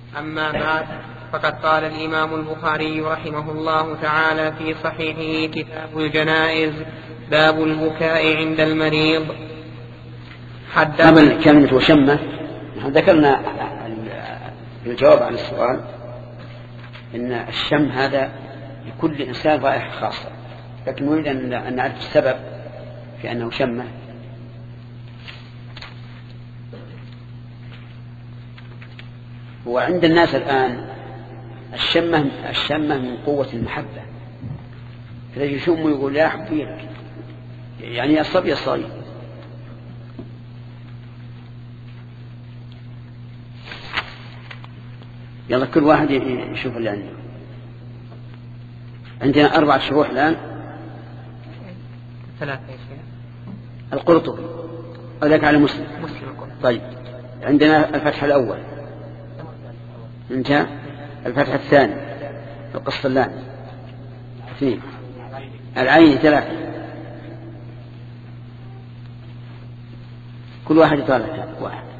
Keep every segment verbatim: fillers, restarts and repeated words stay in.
أما بعد، فقد قال الإمام البخاري رحمه الله تعالى في صحيحه كتاب الجنائز: باب البكاء عند المريض. قبل كلمة وشمة ذكرنا في الجواب عن السؤال إن الشم هذا لكل إنسان رائحة خاصة، لكن نريد أن نعرف السبب في أنه شمه. وعند الناس الآن الشمة الشمة من قوة المحبة، فإذا يشم ويقول يا حبيبك، يعني الصبي الصغير. يلا كل واحد يشوف اللي عنده. عندنا أربعة شروح الآن. ثلاثة يا شيخ. القرطبي وذاك على مسلم. مسلم. طيب عندنا الفتح الأول، انتهى. الفتح الثاني القسطلاني اثنين، العين ثلاثة. كل واحد يطالع واحد.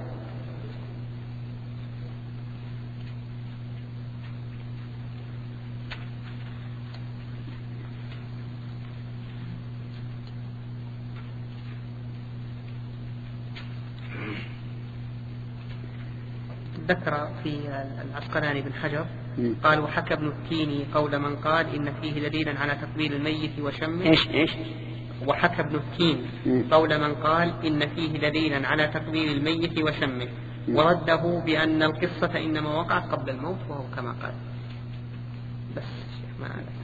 ذكر في العسقلاني بن حجر قال: وحكى ابن التيني قول من قال إن فيه دليلا على تقبيل الميت وشمه. إيش إيش وحكى ابن التيني قول من قال إن فيه دليلا على تقبيل الميت وشمه، ورده بأن القصة إنما وقعت قبل الموت، وهو كما قال. بس ما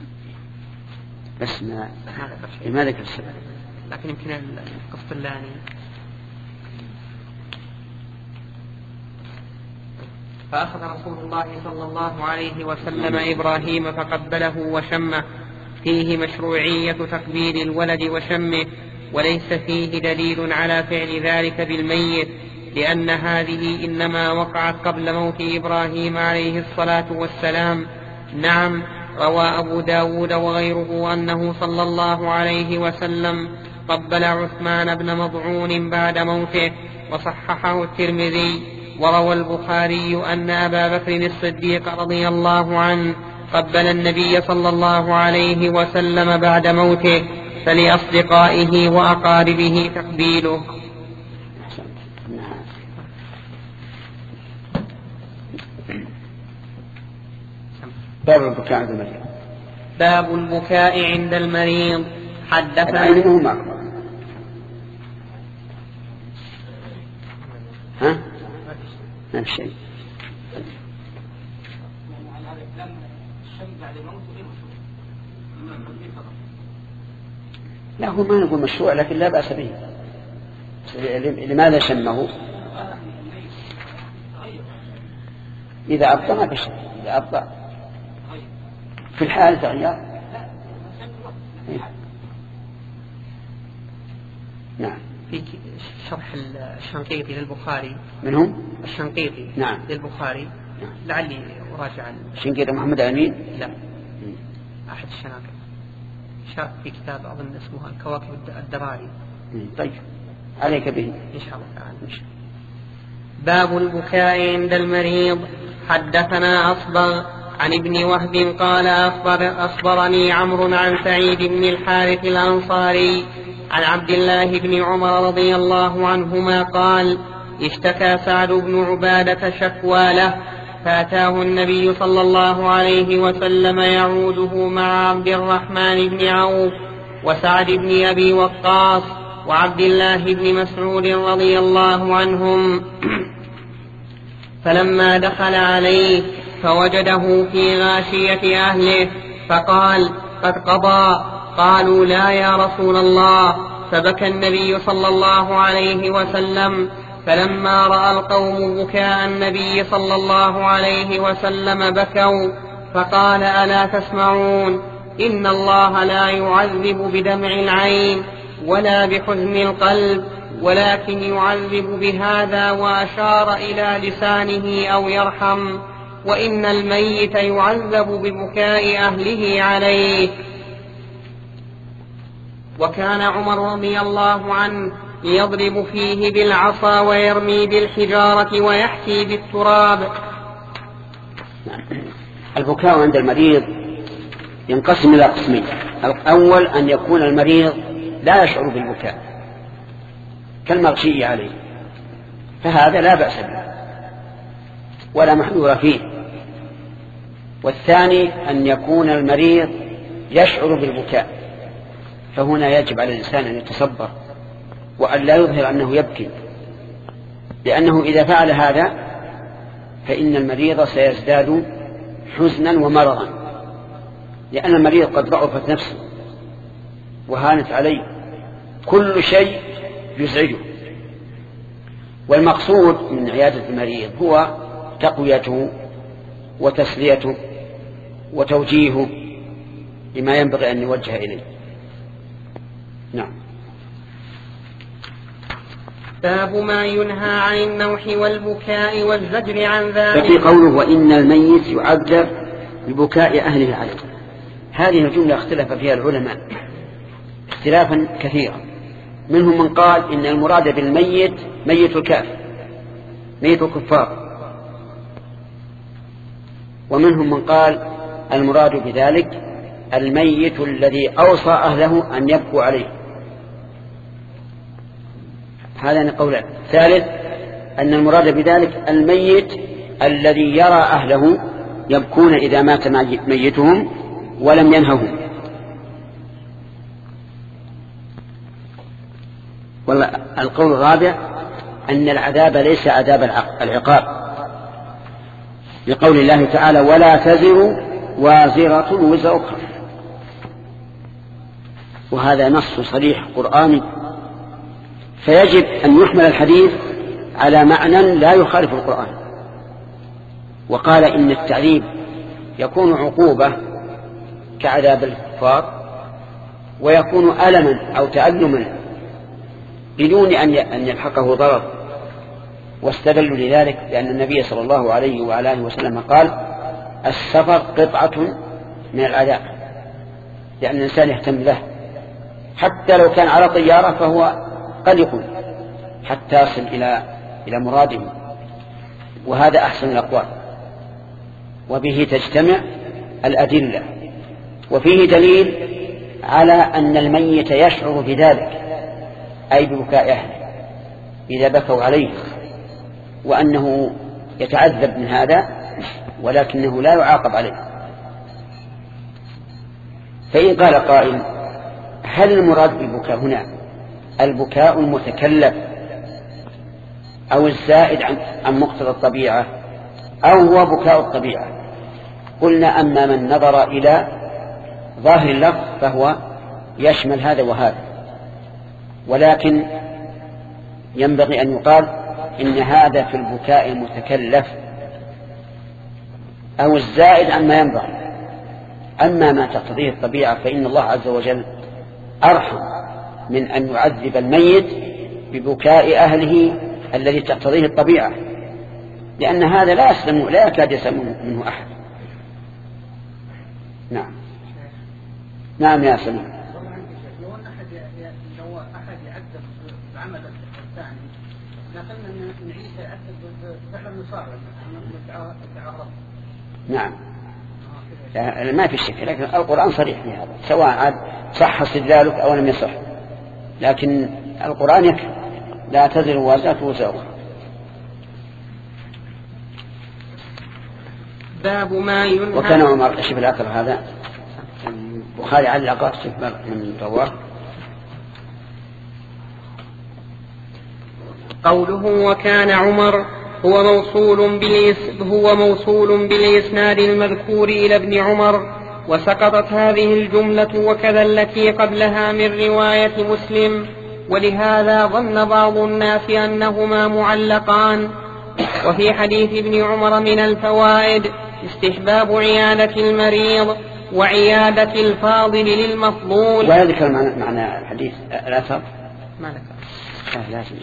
بس ما ما ذكر شيء. ما ذكر السبب، لكن يمكن القسطلاني. فأخذ رسول الله صلى الله عليه وسلم إبراهيم فقبله وشمه، فيه مشروعية تقبيل الولد وشمه، وليس فيه دليل على فعل ذلك بالميت، لأن هذه إنما وقعت قبل موت إبراهيم عليه الصلاة والسلام. نعم، روى أبو داود وغيره أنه صلى الله عليه وسلم قبل عثمان بن مضعون بعد موته، وصححه الترمذي. وروى البخاري أن أبا بكر الصديق رضي الله عنه قبل النبي صلى الله عليه وسلم بعد موته، فلأصدقائه وأقاربه تقبيله. باب البكاء عند المريض. باب البكاء عند المريض. حدثنا ها ما في شيء. لا هو ما نقول مشروع، لكن لا بأس به. لماذا شمه؟ إذا أبطأ ما بشر، إذا أبطأ في الحال تغير. نعم. في شرح الشنقيطي للبخاري. منهم؟ الشنقيطي. نعم. للبخاري. نعم. لعلي أراجع. الشنقيطي محمد أمين؟ لا. م. أحد الشناقط. شاف في كتاب أظن اسمه الكواكب الدراري. طيب عليك به إن شاء الله تعالى. باب البكاء عند المريض. حدثنا أصبغ عن ابن وهب قال أخبر أخبرني عمرو عن سعيد بن الحارث الأنصاري عن عبد الله بن عمر رضي الله عنهما قال: اشتكى سعد بن عبادة شكوى له، فأتاه النبي صلى الله عليه وسلم يعوده مع عبد الرحمن بن عوف وسعد بن أبي وقاص وعبد الله بن مسعود رضي الله عنهم. فلما دخل عليه فوجده في غاشية أهله فقال: قد قضى. قالوا: لا يا رسول الله. فبكى النبي صلى الله عليه وسلم. فلما رأى القوم بكاء النبي صلى الله عليه وسلم بكوا، فقال: ألا تسمعون؟ إن الله لا يعذب بدمع العين ولا بحزن القلب، ولكن يعذب بهذا، وأشار إلى لسانه أو يرحم، وإن الميت يعذب ببكاء أهله عليه. وكان عمر رضي الله عنه يضرب فيه بالعصا ويرمي بالحجارة ويحكي بالتراب. البكاء عند المريض ينقسم إلى قسمين. الأول أن يكون المريض لا يشعر بالبكاء كالمغشي عليه، فهذا لا بأس به ولا محذور فيه. والثاني أن يكون المريض يشعر بالبكاء، فهنا يجب على الإنسان أن يتصبر وأن لا يظهر أنه يبكي، لأنه إذا فعل هذا فإن المريض سيزداد حزنا ومرضا، لأن المريض قد ضعفت نفسه وهانت عليه، كل شيء يزعجه. والمقصود من عيادة المريض هو تقويته وتسليته وتوجيهه لما ينبغي أن يوجه إليه. نعم. باب ما ينهى عن النوح والبكاء والزجر عن ذلك. ففي قوله وإن الميت يعذب ببكاء أهله عليه، هذه الجملة اختلف فيها العلماء اختلافا كثيرا. منهم من قال إن المراد بالميت ميت الكافر، ميت الكفار، ومنهم من قال المراد بذلك الميت الذي أوصى أهله أن يبكوا عليه. هذا قولان. ثالث أن المراد بذلك الميت الذي يرى أهله يبكون إذا مات ميتهم ولم ينههم. والقول الرابع أن العذاب ليس عذاب العقاب، لقول الله تعالى ولا تزر وازرة وزر أخرى، وهذا نص صريح قرآني، فيجب أن يحمل الحديث على معنى لا يخالف القرآن. وقال إن التعذيب يكون عقوبة كعذاب الكفار، ويكون ألما أو تألما بدون أن يلحقه ضرر. واستدلوا لذلك لأن النبي صلى الله عليه وعلى آله وسلم قال السفر قطعة من العذاب، لأن الإنسان يهتم له حتى لو كان على طيارة فهو قلق حتى يصل إلى إلى مراده، وهذا أحسن الأقوال، وبه تجتمع الأدلة. وفيه دليل على أن الميت يشعر بذلك، أي ببكاء أهله إذا بكوا عليه، وأنه يتعذب من هذا ولكنه لا يعاقب عليه. فإن قال قائل هل المراد بالبكاء هنا البكاء المتكلف أو الزائد عن, عن مقتضى الطبيعة أو هو بكاء الطبيعة؟ قلنا أما من نظر إلى ظاهر اللفظ فهو يشمل هذا وهذا، ولكن ينبغي أن يقال إن هذا في البكاء المتكلف أو الزائد عما ينبغي. أما ما تقتضيه الطبيعة فإن الله عز وجل أرحم من أن يعذب الميت ببكاء أهله الذي تقتضيه الطبيعة، لأن هذا لا يسلم لا يكاد يسلم منه أحد. نعم. نعم يا سلام. لو أحد لو أحد يعذب بعمل الثاني، لكن من عيسى يعذب بفعل النصارى التعارض. نعم. ما في شك، لكن القرآن صريح في هذا، سواء عاد صح استدلالك أو لم يصح، لكن القرآن يكفي لا تزر وازرة وزر أخرى. باب ما ينهى. وكان عمر شوف الأثر هذا البخاري علق من رواه قوله وكان عمر هو موصول بالإس هو موصول بالإسناد المذكور إلى ابن عمر، وسقطت هذه الجملة وكذا التي قبلها من رواية مسلم، ولهذا ظن بعض الناس أنهما معلقان. وفي حديث ابن عمر من الفوائد استحباب عيادة المريض وعيادة الفاضل للمفضول. ولا ذكر معنى الحديث الأثر ما ذكر. آه لازم.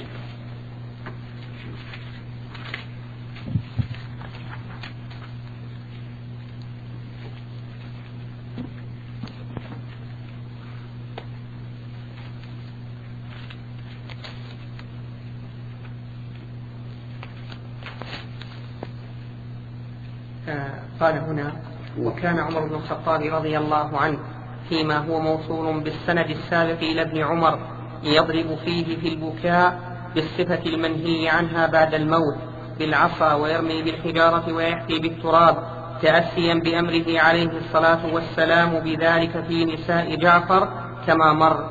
قال هنا: وكان عمر بن الخطاب رضي الله عنه فيما هو موصول بالسند السابق إلى ابن عمر يضرب فيه في البكاء بالصفة المنهي عنها بعد الموت بالعصا ويرمي بالحجارة ويحكي بالتراب تأسيا بأمره عليه الصلاة والسلام بذلك في نساء جعفر كما مر.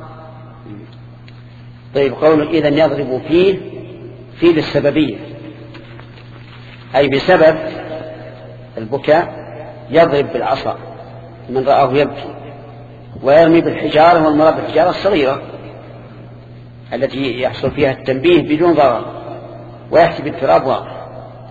طيب، قول إذا يضرب فيه فيه للسببية، أي بسبب البكاء يضرب بالعصا من رآه يبكي، ويرمي بالحجارة، والمراد بالحجارة الصغيرة التي يحصل فيها التنبيه بدون ضرر، ويحكي بالتراب واضح.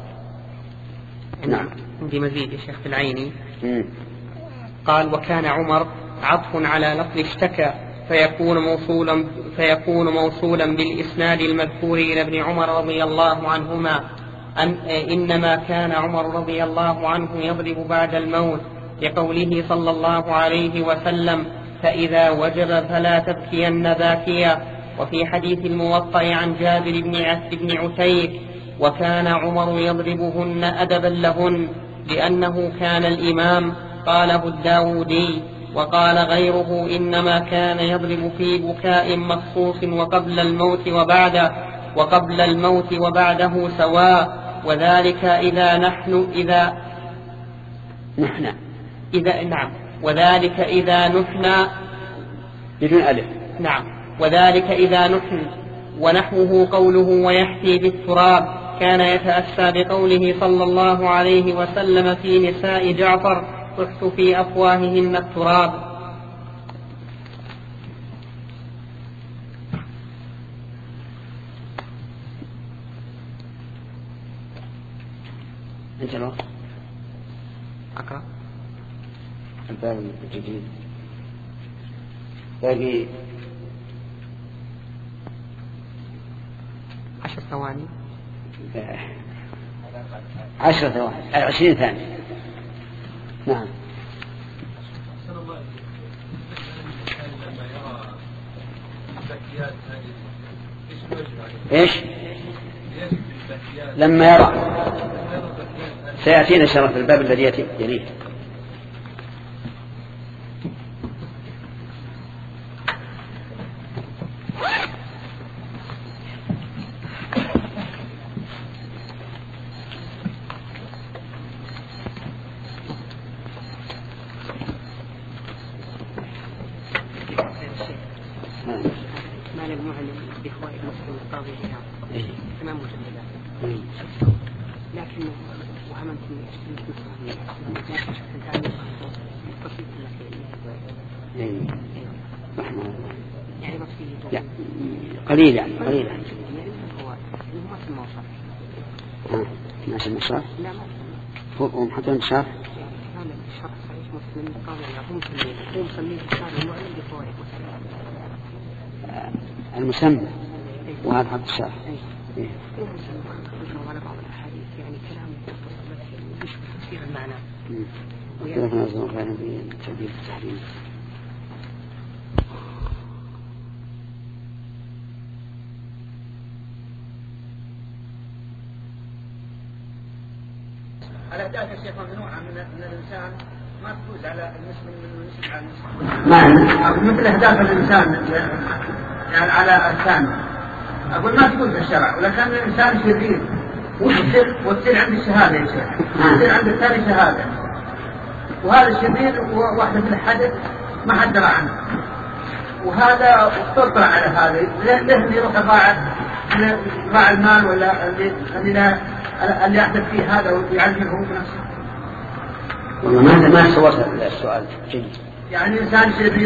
نعم. عندي مزيد يا شيخ العيني. م. قال: وكان عمر عطف على لفظ اشتكى فيكون موصولا فيكون موصولا بالإسناد المذكور إلى ابن عمر رضي الله عنهما أن إنما كان عمر رضي الله عنه يضرب بعد الموت لقوله صلى الله عليه وسلم: فإذا وجب فلا تبكين باكيا. وفي حديث الموطأ عن جابر بن عتيك: وكان عمر يضربهن أدبا لهن لأنه كان الإمام. قاله الداودي. وقال غيره: إنما كان يضرب في بكاء مخصوص وقبل الموت وبعده وقبل الموت وبعده سواء، وذلك إذا نحن إذا نحن إذا نعم وذلك إذا نحن بدون ألف. نعم. وذلك إذا نحن. ونحوه قوله: ويحكي بالتراب، كان يتأسى بقوله صلى الله عليه وسلم في نساء جعفر: تحت في أفواههن التراب. انت الوقت أقرأ الباب الجديد باقي عشر ثواني عشر ثواني عشرين ثانية. نعم. ايش لما يرى؟ سيأتينا شرف الباب الذي يليه. قليل يعني قليل يعني ما اسم الشرف فوقهم حتى انتشار المسمى وهذا حق الشرف. إيه. على بعض الأحاديث يعني كلام يشبه تفسير المعنى. وكيف نظر غير في تأديب التحريم. الأهداف يا شيخ ممنوعة من من الإنسان ما تفوز على المسلم من المسلم على المسلم. مثل أهداف الإنسان يعني على الثاني أقول ما تفوز بالشرع، ولكن الإنسان شرير وتصير وتصير عند الشهادة يا شيخ، تصير عند الثاني شهادة، وهذا الشرير واحدة في الحدث ما حد درى عنه، وهذا اختلط على هذا ليه يروح يضاع يضاع المال ولا اللي اللي اللي يحدث فيه هذا ويعلمه هو بنفسه. والله ما ما سوى السؤال جيد. يعني إنسان شرير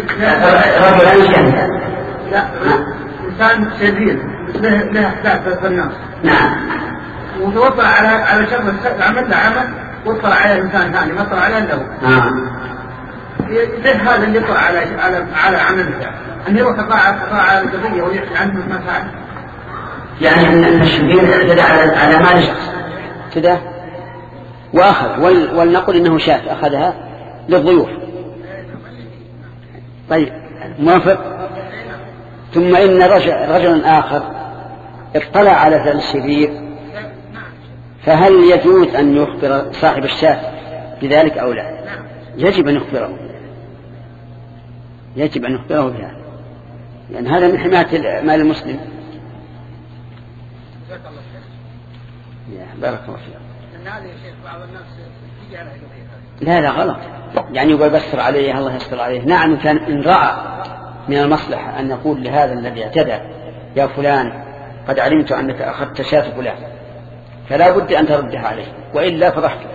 لا إنسان شرير له له أحداث في الناس. نعم. وتوصل على على شر عمل له عمل وصل على إنسان ثاني ما صار على له. نعم. ليه هذا اللي يطلع على على على عمله أن يروح يطلع يطلع على القضية ويحكي عنه ما فعل. يعني أن الشرير اعتدى على على مال شخص اعتدى وأخذ ولنقل إنه شاف أخذها للضيوف. طيب موافق. ثم إن رجل رجلا آخر اطلع على فعل الشرير، فهل يجوز أن يخبر صاحب الشاة بذلك أو لا؟ يجب أن يخبره، يجب أن يخبره بهذا، لأن هذا من حماية مال المسلم. بارك الله فيك. لا لا غلط، يعني يقول بسر عليه الله يستر عليه. نعم كان إن رأى من المصلحة أن يقول لهذا الذي اعتدى يا فلان قد علمت أنك أخذت شاة فلان فلا بد أن تردها عليه وإلا فضحك.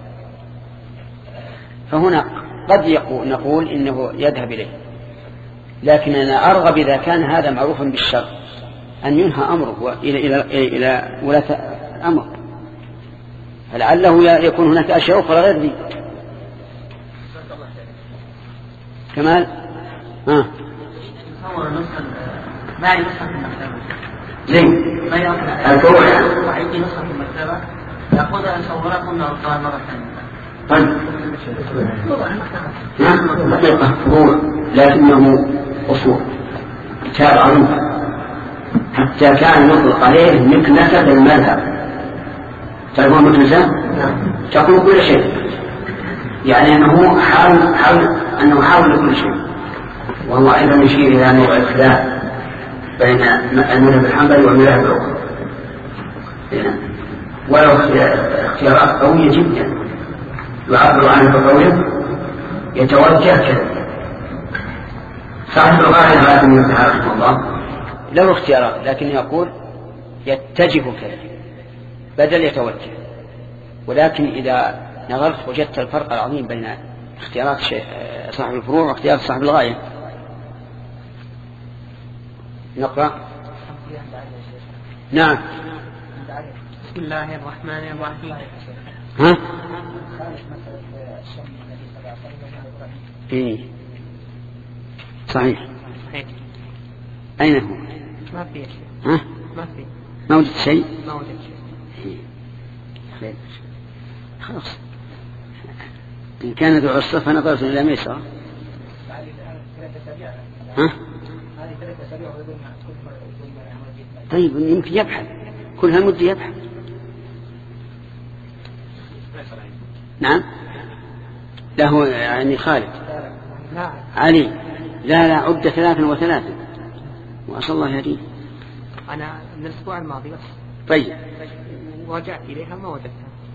فهنا قد يقول نقول إنه يذهب إليه، لكن أنا أرغب إذا كان هذا معروفا بالشر أن ينهى أمره إلى, إلى, إلى, إلى ولاة أمر، فلعله يكون هناك أشياء أخرى غير ذي. كمال ها ما ينصح في المكتبة زين ما ينصح وعندي نصح في المكتبة يأخذها نصوركم وأرضاها مرة ثانية. طيب نعم حقيقة فروع لكنه أصول كتاب عظيم حتى كان يطلق عليه مكنسة المذهب. تعرفون مكنسة؟ تقول كل شيء، يعني أنه حاول حاول أنه حاول كل شيء، والله أيضا يشير إلى نوع الخلاف بين المذهب الحنبلي والمذاهب الأخرى، ولو اختيارات قوية جدا يعبر عنه بقوله يتوجه كذا. صاحب الغاية غاية من رحمه الله له اختيارات لكن يقول يتجه كذا بدل يتوجه. ولكن إذا نظرت وجدت الفرق العظيم بين اختيارات صاحب الفروع واختيارات صاحب الغاية. نقرأ. نعم. بسم الله الرحمن الرحيم. ها؟ إيه صحيح. صحيح. أين هو؟ ما في شيء. ها؟ ما في. ما وجدت شيء؟ ما وجدت شيء. إيه. خلاص. إن كان ذو عسرة فنظرت إلى ميسرة. ها؟ طيب يمكن يبحث كل هالمدة يبحث. نعم له يعني خالد علي لا لا عدة ثلاثا وثلاثا وأسأل الله يهديه. أنا من الأسبوع الماضي بس. طيب ورجعت إليها ما وجدتها.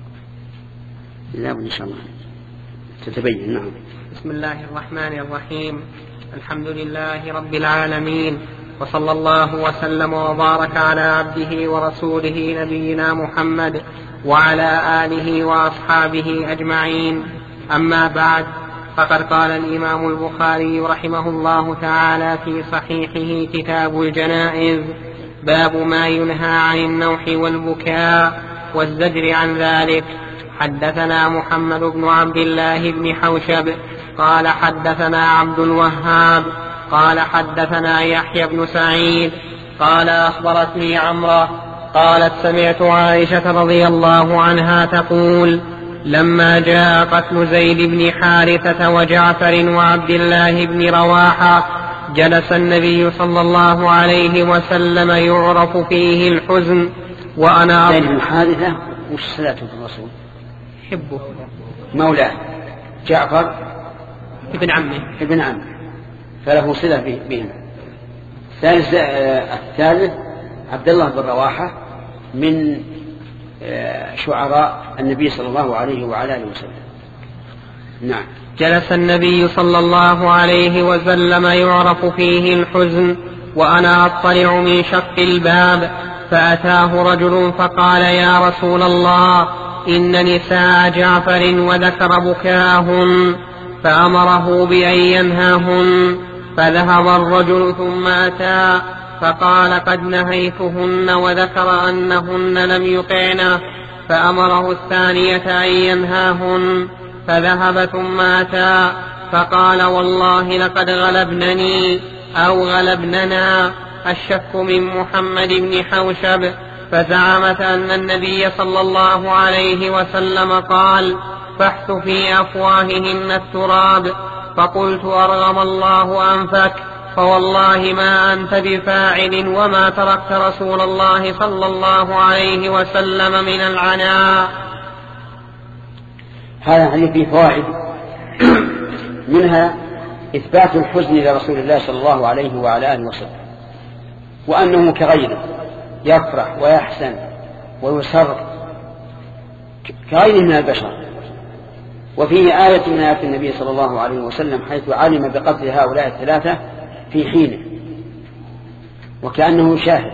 لا إن شاء الله تتبين. نعم. بسم الله الرحمن الرحيم. الحمد لله رب العالمين وصلى الله وسلم وبارك على عبده ورسوله نبينا محمد وعلى آله وأصحابه أجمعين. أما بعد فقد قال الإمام البخاري رحمه الله تعالى في صحيحه كتاب الجنائز باب ما ينهى عن النوح والبكاء والزجر عن ذلك. حدثنا محمد بن عبد الله بن حوشب قال حدثنا عبد الوهاب قال حدثنا يحيى بن سعيد قال أخبرتني عمرة قالت سمعت عائشة رضي الله عنها تقول لما جاء قتل زيد بن حارثة وجعفر وعبد الله بن رواحة جلس النبي صلى الله عليه وسلم يعرف فيه الحزن وأنا زيد بن حارثة وش صلاته الرسول؟ حبه مولاه جعفر ابن عمه ابن عمه فله صلة بهم. الثالث الثالث عبد الله بن رواحة من شعراء النبي صلى الله عليه وعلى آله وسلم. نعم. جلس النبي صلى الله عليه وسلم يعرف فيه الحزن وأنا أطلع من شق الباب فأتاه رجل فقال يا رسول الله إن نساء جعفر وذكر بكاهن فأمره بأن ينهاهن. فذهب الرجل ثم أتى فقال قد نهيتهن وذكر أنهن لم يطعنه فأمره الثانية أن ينهاهن. فذهب ثم أتى فقال والله لقد غلبنني أو غلبننا الشك من محمد بن حوشب. فزعمت أن النبي صلى الله عليه وسلم قال فاحث في أفواههن التراب. فقلت أرغم الله أنفك فوالله ما أنت بفاعل وما تركت رسول الله صلى الله عليه وسلم من العناء. هذا الحديث فيه فوائد منها إثبات الحزن لرسول الله صلى الله عليه وعلى آله وسلم، وأنه كغيره يفرح ويحزن ويسر كغيره من البشر. وفيه آية من آيات النبي صلى الله عليه وسلم حيث علم بقتل هؤلاء الثلاثة في حينه وكأنه شاهد،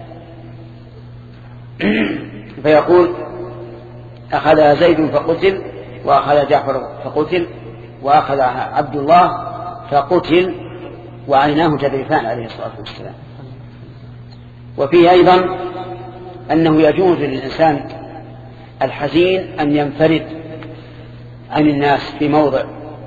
فيقول أخذ زيد فقتل، وأخذ جعفر فقتل، وأخذ عبد الله فقتل، وعيناه تذرفان عليه الصلاة والسلام. وفيه أيضا أنه يجوز للإنسان الحزين أن ينفرد عن الناس في موضع،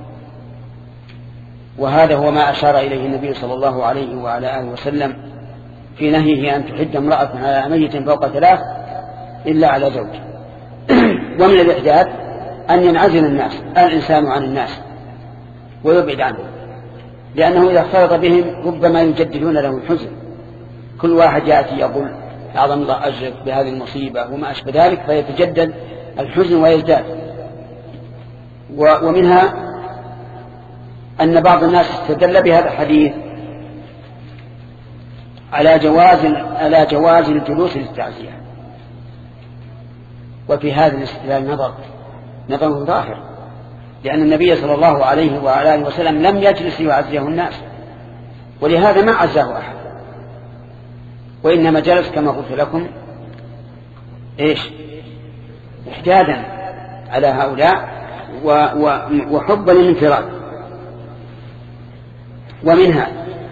وهذا هو ما أشار إليه النبي صلى الله عليه وعلى آله وسلم في نهيه أن تحد امرأة على ميت فوق ثلاث إلا على زوج. ومن الإحداث أن ينعزل الناس الإنسان عن الناس ويبعد عنهم، لأنه إذا اختلط بهم ربما يجددون له الحزن، كل واحد يأتي يقول أعظم الله أجرك بهذه المصيبة وما أشبه ذلك، فيتجدد الحزن ويزداد. ومنها أن بعض الناس استدل بهذا الحديث على جواز على جواز الجلوس للتعزية، وفي هذا الاستدلال نظر نظر ظاهر، لأن النبي صلى الله عليه وعلى آله وسلم لم يجلس يعزيه الناس، ولهذا ما عزاه أحد، وإنما جلس كما قلت لكم إيش إحدادا على هؤلاء وحبا للانفراد. ومنها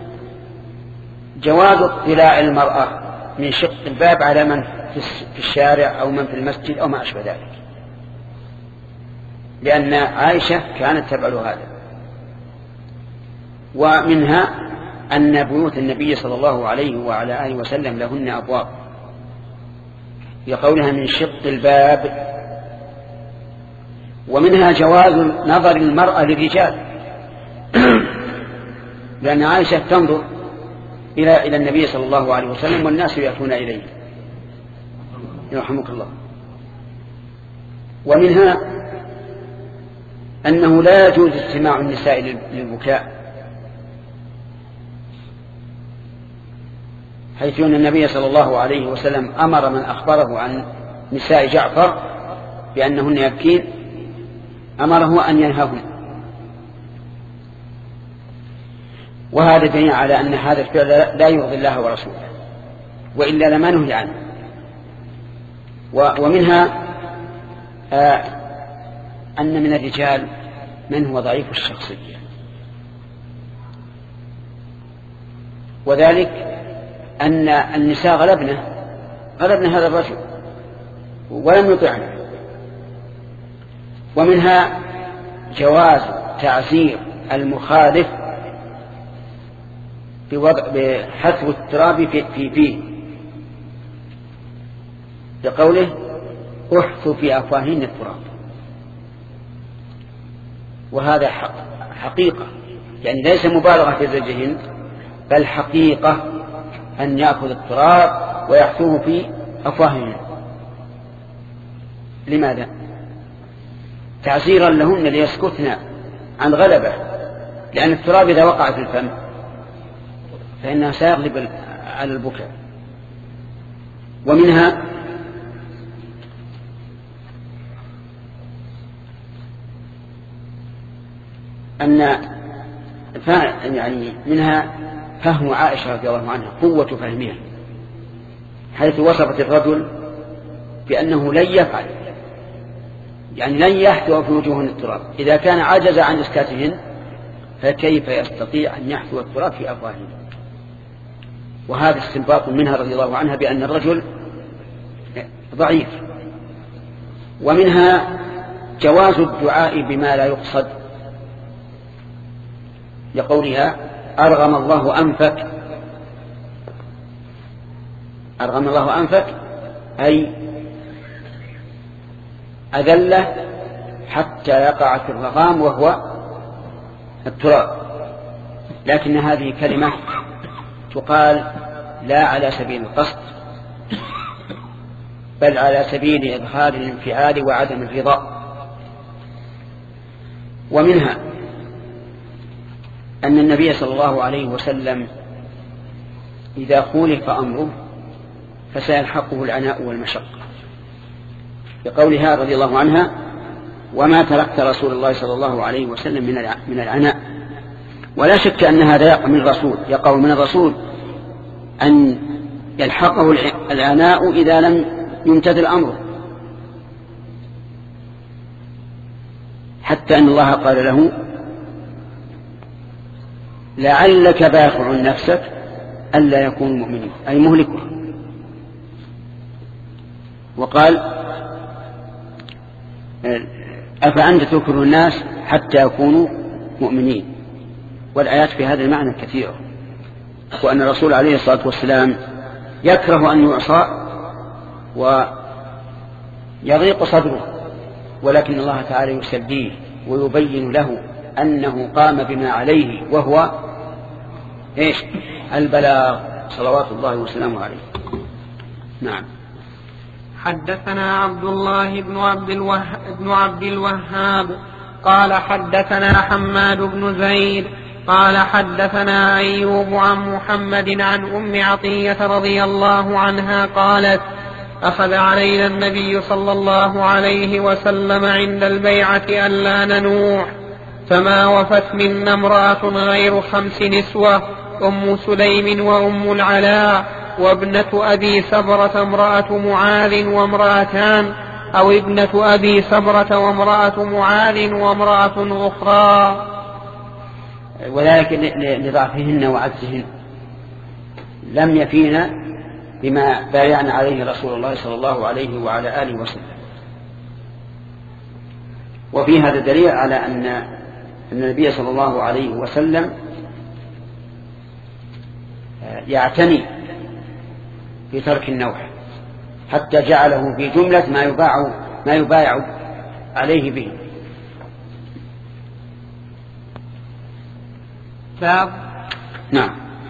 جواز اطلاع المرأة من شق الباب على من في الشارع أو من في المسجد أو ما أشبه ذلك، لأن عائشة كانت تفعل هذا. ومنها أن بيوت النبي صلى الله عليه وعلى آله وسلم لهن أبواب، لقولها من شق الباب. ومنها جواز نظر المرأة للرجال، لأن عائشة تنظر إلى إلى النبي صلى الله عليه وسلم والناس يأتون إليه يرحمك الله. ومنها أنه لا يجوز استماع النساء للبكاء، حيث أن النبي صلى الله عليه وسلم أمر من أخبره عن نساء جعفر بأنهن يبكين أمره أن ينهاهن، وهذا دليل على أن هذا الفعل لا يرضي الله ورسوله، وإلا لما نهي عنه. ومنها آه أن من الرجال من هو ضعيف الشخصية، وذلك أن النساء غلبنا غلبنا هذا الرجل ولم يطعنه. ومنها جواز تعزير المخالف بوضع بحثو التراب في في فيه، بقوله احثوا في أفواههن التراب، وهذا حق حقيقة، يعني ليس مبالغة في زوجهن، بل حقيقة أن يأخذ التراب ويحثوه في أفواههن. لماذا؟ تعزيرا لهن ليسكتن عن غلبة، لأن التراب إذا وقع في الفم فإنها سيغلب على البكاء. ومنها أن يعني منها فهم عائشة رضي الله عنها، قوة فهمها، حيث وصفت الرجل بأنه لن يفعل، يعني لن يحثو في وجوههن التراب، إذا كان عجز عن إسكاتهن فكيف يستطيع أن يحثو التراب في أفواههن. وهذا استنباط منها رضي الله عنها بأن الرجل ضعيف. ومنها جواز الدعاء بما لا يقصد، لقولها أرغم الله أنفك، أرغم الله أنفك أي أذله حتى يقع في الرغام وهو التراب، لكن هذه كلمة تقال لا على سبيل القصد، بل على سبيل إظهار الانفعال وعدم الرضا. ومنها أن النبي صلى الله عليه وسلم إذا خولف أمره فسيلحقه العناء والمشقة، بقولها رضي الله عنها: وما تركت رسول الله صلى الله عليه وسلم من العناء. ولا شك أن هذا يقع من الرسول يقع من الرسول أن يلحقه العناء إذا لم يمتثل أمره، حتى أن الله قال له: لعلك باخع نفسك ألا يكونوا مؤمنين، أي مهلكه. وقال: أفأنت تكره الناس حتى يكونوا مؤمنين. والآيات في هذا المعنى كثيرة، وأن الرسول عليه الصلاة والسلام يكره أن يعصى ويضيق صدره، ولكن الله تعالى يسليه ويبين له أنه قام بما عليه، وهو إيش؟ البلاغ، صلوات الله وسلامه عليه. نعم. حدثنا عبد الله بن عبد الوهاب, بن عبد الوهاب قال حدثنا حماد بن زيد قال حدثنا أيوب عن محمد عن أم عطية رضي الله عنها قالت: أخذ علينا النبي صلى الله عليه وسلم عند البيعة ألا ننوح، فما وفت منا امرأة غير خمس نسوة: أم سليم وأم العلاء وابنة أبي سبرة امرأة معاذ وامرأتان، أو ابنة أبي سبرة وامرأة معاذ وامرأة أخرى. وذلك لضعفهن وعجزهن، لم يفينا بما بايعنا عليه رسول الله صلى الله عليه وعلى آله وسلم. وفي هذا دليل على أن النبي صلى الله عليه وسلم يعتني بترك النوح، حتى جعله في جملة ما يباع ما يبايع عليه به. باب. نعم.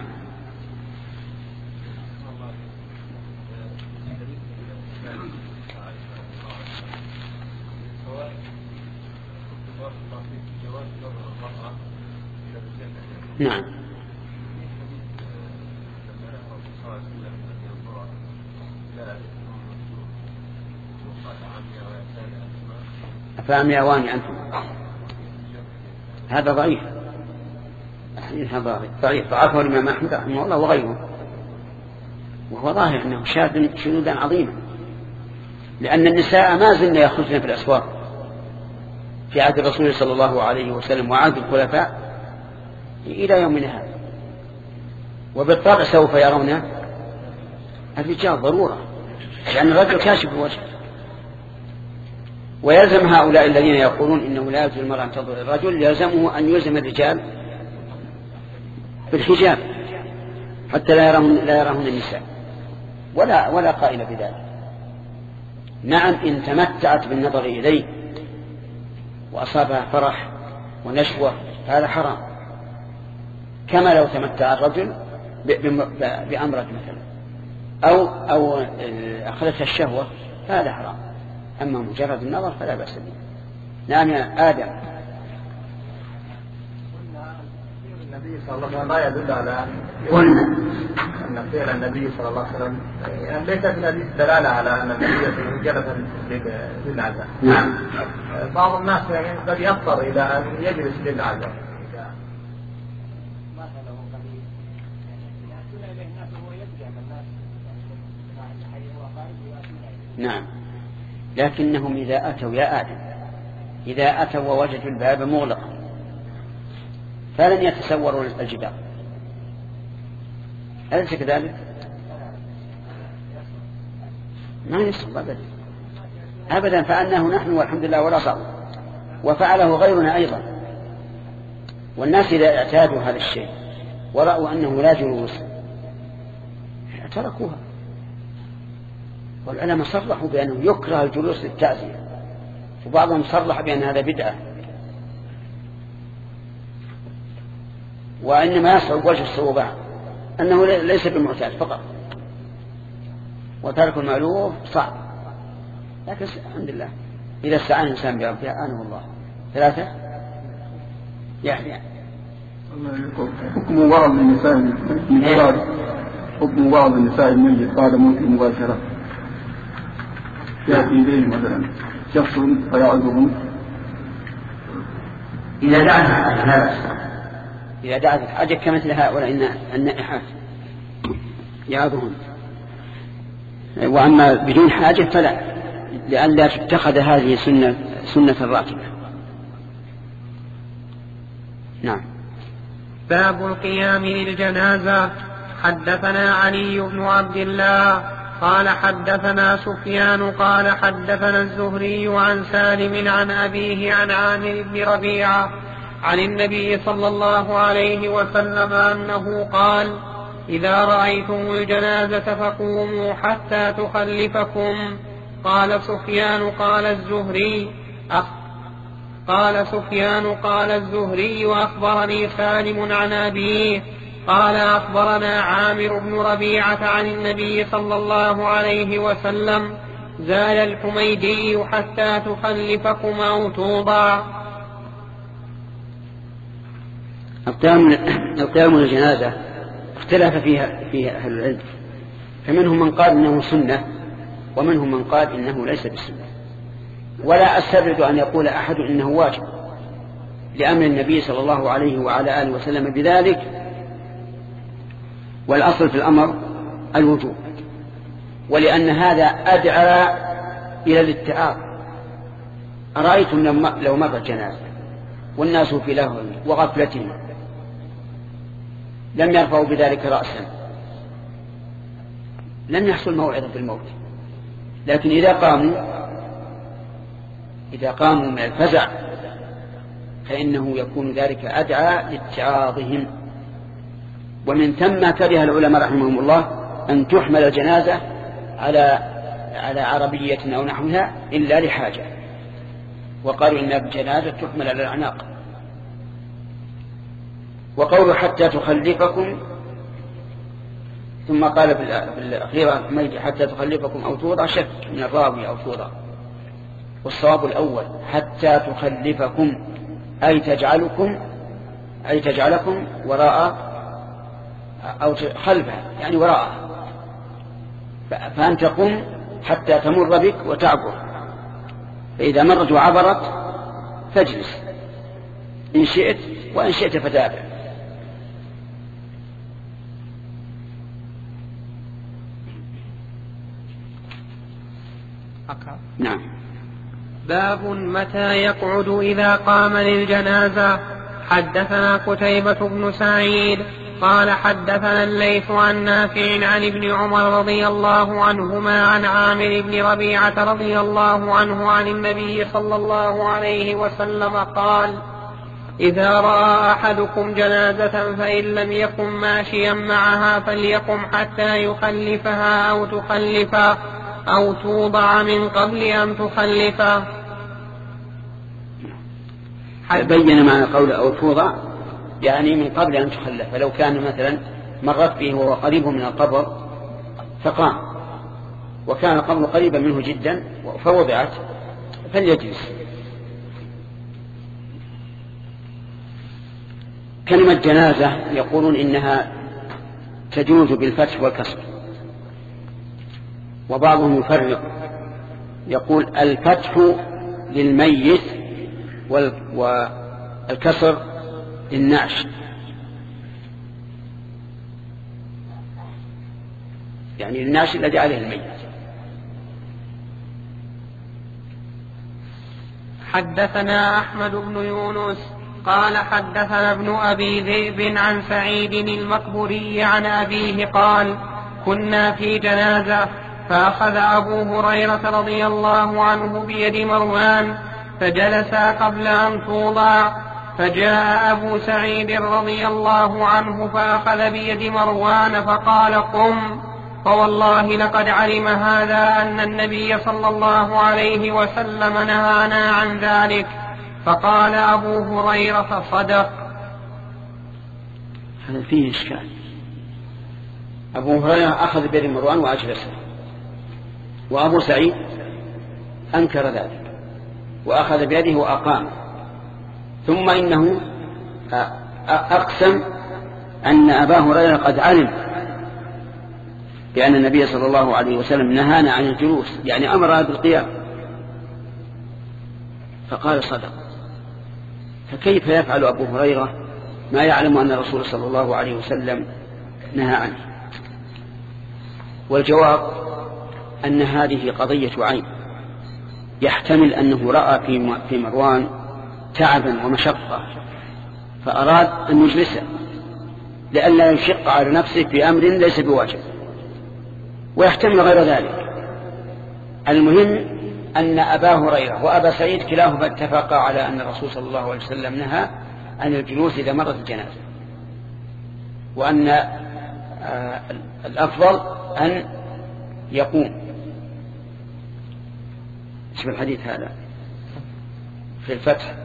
نعم. أفهم يا واني أنتم؟ هذا ضعيف، هذا ضعيف ضعفه الإمام أحمد رحمه الله وغيره، وهو ظاهر أنه شاذ شذوذا عظيما، لأن النساء ما زلن يخرجن في الأسواق في عهد الرسول صلى الله عليه وسلم وعهد الخلفاء إلى يومنا هذا، وبالطبع سوف يرون الرجال ضرورة، لأن الرجل كاشف الوجه. ويلزم هؤلاء الذين يقولون إنه لا يجوز المرأة أن تنظر الرجل، يلزمه أن يلزم الرجال بالحجاب حتى لا يرون لا يرون النساء، ولا ولا قائل بذلك. نعم، إن تمتعت بالنظر إليه وأصابها فرح ونشوة هذا حرام، كما لو تمتع الرجل بأمرة مثلا أو أو أخذتها الشهوة هذا حرام، أما مجرد النظر فلا بأس به. نعم يا آدم. النبي صلى الله عليه وسلم لا يدل على قلنا أن فعل النبي صلى الله عليه وسلم يعني ليس في الحديث دلالة على أن النبي جلس للعزاء. نعم. بعض الناس يعني قد يضطر إلى أن يجلس للعزاء. نعم، لكنهم إذا أتوا يا آدم إذا أتوا ووجدوا الباب مغلقا فلن يتسوروا الجدار، أليس كذلك؟ ما يصب أبدا أبدا، فأنه نحن والحمد لله ولا صار، وفعله غيرنا أيضا. والناس إذا اعتادوا هذا الشيء ورأوا أنه لا جلوس تركوها. والعلماء صرحوا بأنه يكره الجلوس للتعزية، وبعضهم صرح بأن هذا بدعة، وإنما يصعب وجه الصعوبة أنه ليس بالمعتاد فقط، وترك المألوف صعب. لكن الحمد لله إذا استعان الإنسان بربه أعانه الله. ثلاثة. يعني حكم بعض النساء الميت حكم بعض النساء الميت بعد موت المباشرة يأتي إليه مثلا شخص فيعظهم إذا دعت لا بأس إذا دعت الحاجة كمثل هؤلاء النائحات يعظهم. وأما بدون حاجة فلا، لئلا تتخذ هذه سنة سنة راتبة. نعم. باب القيام للجنازة. حدثنا علي بن عبد الله قال حدثنا سفيان قال حدثنا الزهري عن سالم عن أبيه عن عامر بن ربيعة عن النبي صلى الله عليه وسلم أنه قال: إذا رأيتم الجنازة فقوموا حتى تخلفكم. قال سفيان قال الزهري أخ قال سفيان قال الزهري وأخبرني سالم عن أبيه قال أخبرنا عامر بن ربيعة عن النبي صلى الله عليه وسلم: زال الحميدي حتى تخلفكم أو توضع. القيام للجنازة اختلف فيها فيها أهل العلم، فمنهم من قال إنه سنة ومنهم من قال إنه ليس بسنة، ولا أستبعد أن يقول أحد إنه واجب لأمر النبي صلى الله عليه وعلى آله وسلم بذلك، والأصل في الأمر الوجوب، ولأن هذا أدعى إلى الاتعاظ. أرأيتم لو مر الجنازة والناس في لهو وغفلتهم لم يرفعوا بذلك رأسا لم يحصل موعظة بالموت، لكن إذا قاموا إذا قاموا من الفزع فإنه يكون ذلك أدعى لاتعاظهم. ومن ثم كره العلماء رحمهم الله أن تحمل الجنازة على على عربية أو نحوها إلا لحاجة، وقالوا إن الجنازة تحمل على الأعناق. وقولوا حتى تخلفكم، ثم قال بالأخيرة حتى تخلفكم أو توضع، شك من الراوي أو توضع، والصواب الأول حتى تخلفكم أي تجعلكم أي تجعلكم وراء أو خلفها يعني وراءها، فأنت قم حتى تمر بك وتعبر، فإذا مرت وعبرت فاجلس إن شئت، وإن شئت فتابع. نعم. باب متى يقعد إذا قام للجنازة. حدثنا قتيبة بن سعيد قال حدثنا الليث عن نافع عن ابن عمر رضي الله عنهما عن عامر بن ربيعة رضي الله عنه عن النبي صلى الله عليه وسلم قال: إذا رأى أحدكم جنازة فإن لم يكن ماشيا معها فليقم حتى يخلفها أو تخلفه أو توضع من قبل أن تخلفه. بين معنى قول أو توضع يعني من قبل أن تخلف، فلو كان مثلا مرت به وهو قريب من القبر فقام وكان القبر قريبا منه جدا فوضعت فليجلس. كلمة جنازة يقولون إنها تجوز بالفتح والكسر، وبعضهم يفرق يقول الفتح للميت والكسر للنعش، يعني النعش الذي عليه الميت. حدثنا أحمد بن يونس قال حدثنا ابن أبي ذئب عن سعيد المقبوري عن أبيه قال: كنا في جنازة فأخذ أبو هريرة رضي الله عنه بيد مروان فجلسا قبل أن توضع، فجاء أبو سعيد رضي الله عنه فأخذ بيد مروان فقال: قم، فوالله لقد علم هذا أن النبي صلى الله عليه وسلم نهانا عن ذلك. فقال أبو هريرة: صدق. هذا فيه إشكال. أبو هريرة أخذ بيد مروان وأجلسه، وأبو سعيد أنكر ذلك وأخذ بيده وأقام، ثم إنه أقسم أن أبا هريرة قد علم بأن النبي صلى الله عليه وسلم نهانا عن الجلوس، يعني أمرنا بالقيام، فقال صدق. فكيف يفعل أبو هريرة ما يعلم أن الرسول صلى الله عليه وسلم نهى عنه؟ والجواب أن هذه قضية عين، يحتمل أنه رأى في مروان تعبا ومشقة فأراد أن يجلسه لئلا يشق على نفسه في أمر ليس بواجب، ويحتمل غير ذلك. المهم أن أبا هريرة وأبا سعيد كلاهما اتفقا على أن الرسول صلى الله عليه وسلم نهى عن الجلوس إذا مرت الجنازة، وأن آه الأفضل أن يقوم. اسم الحديث هذا في الفتح.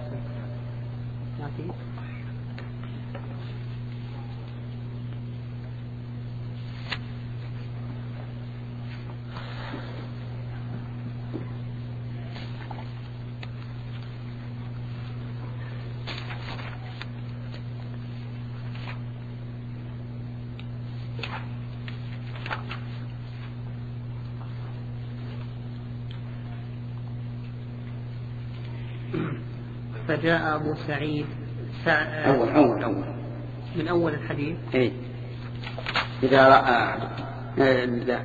فجاء أبو سعيد سع... أول أول أول من أول الحديث. إيه إذا رأى آه لا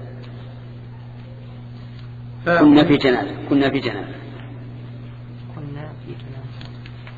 ف... كنا في جنازة كنا في جنازة كنا في جنازة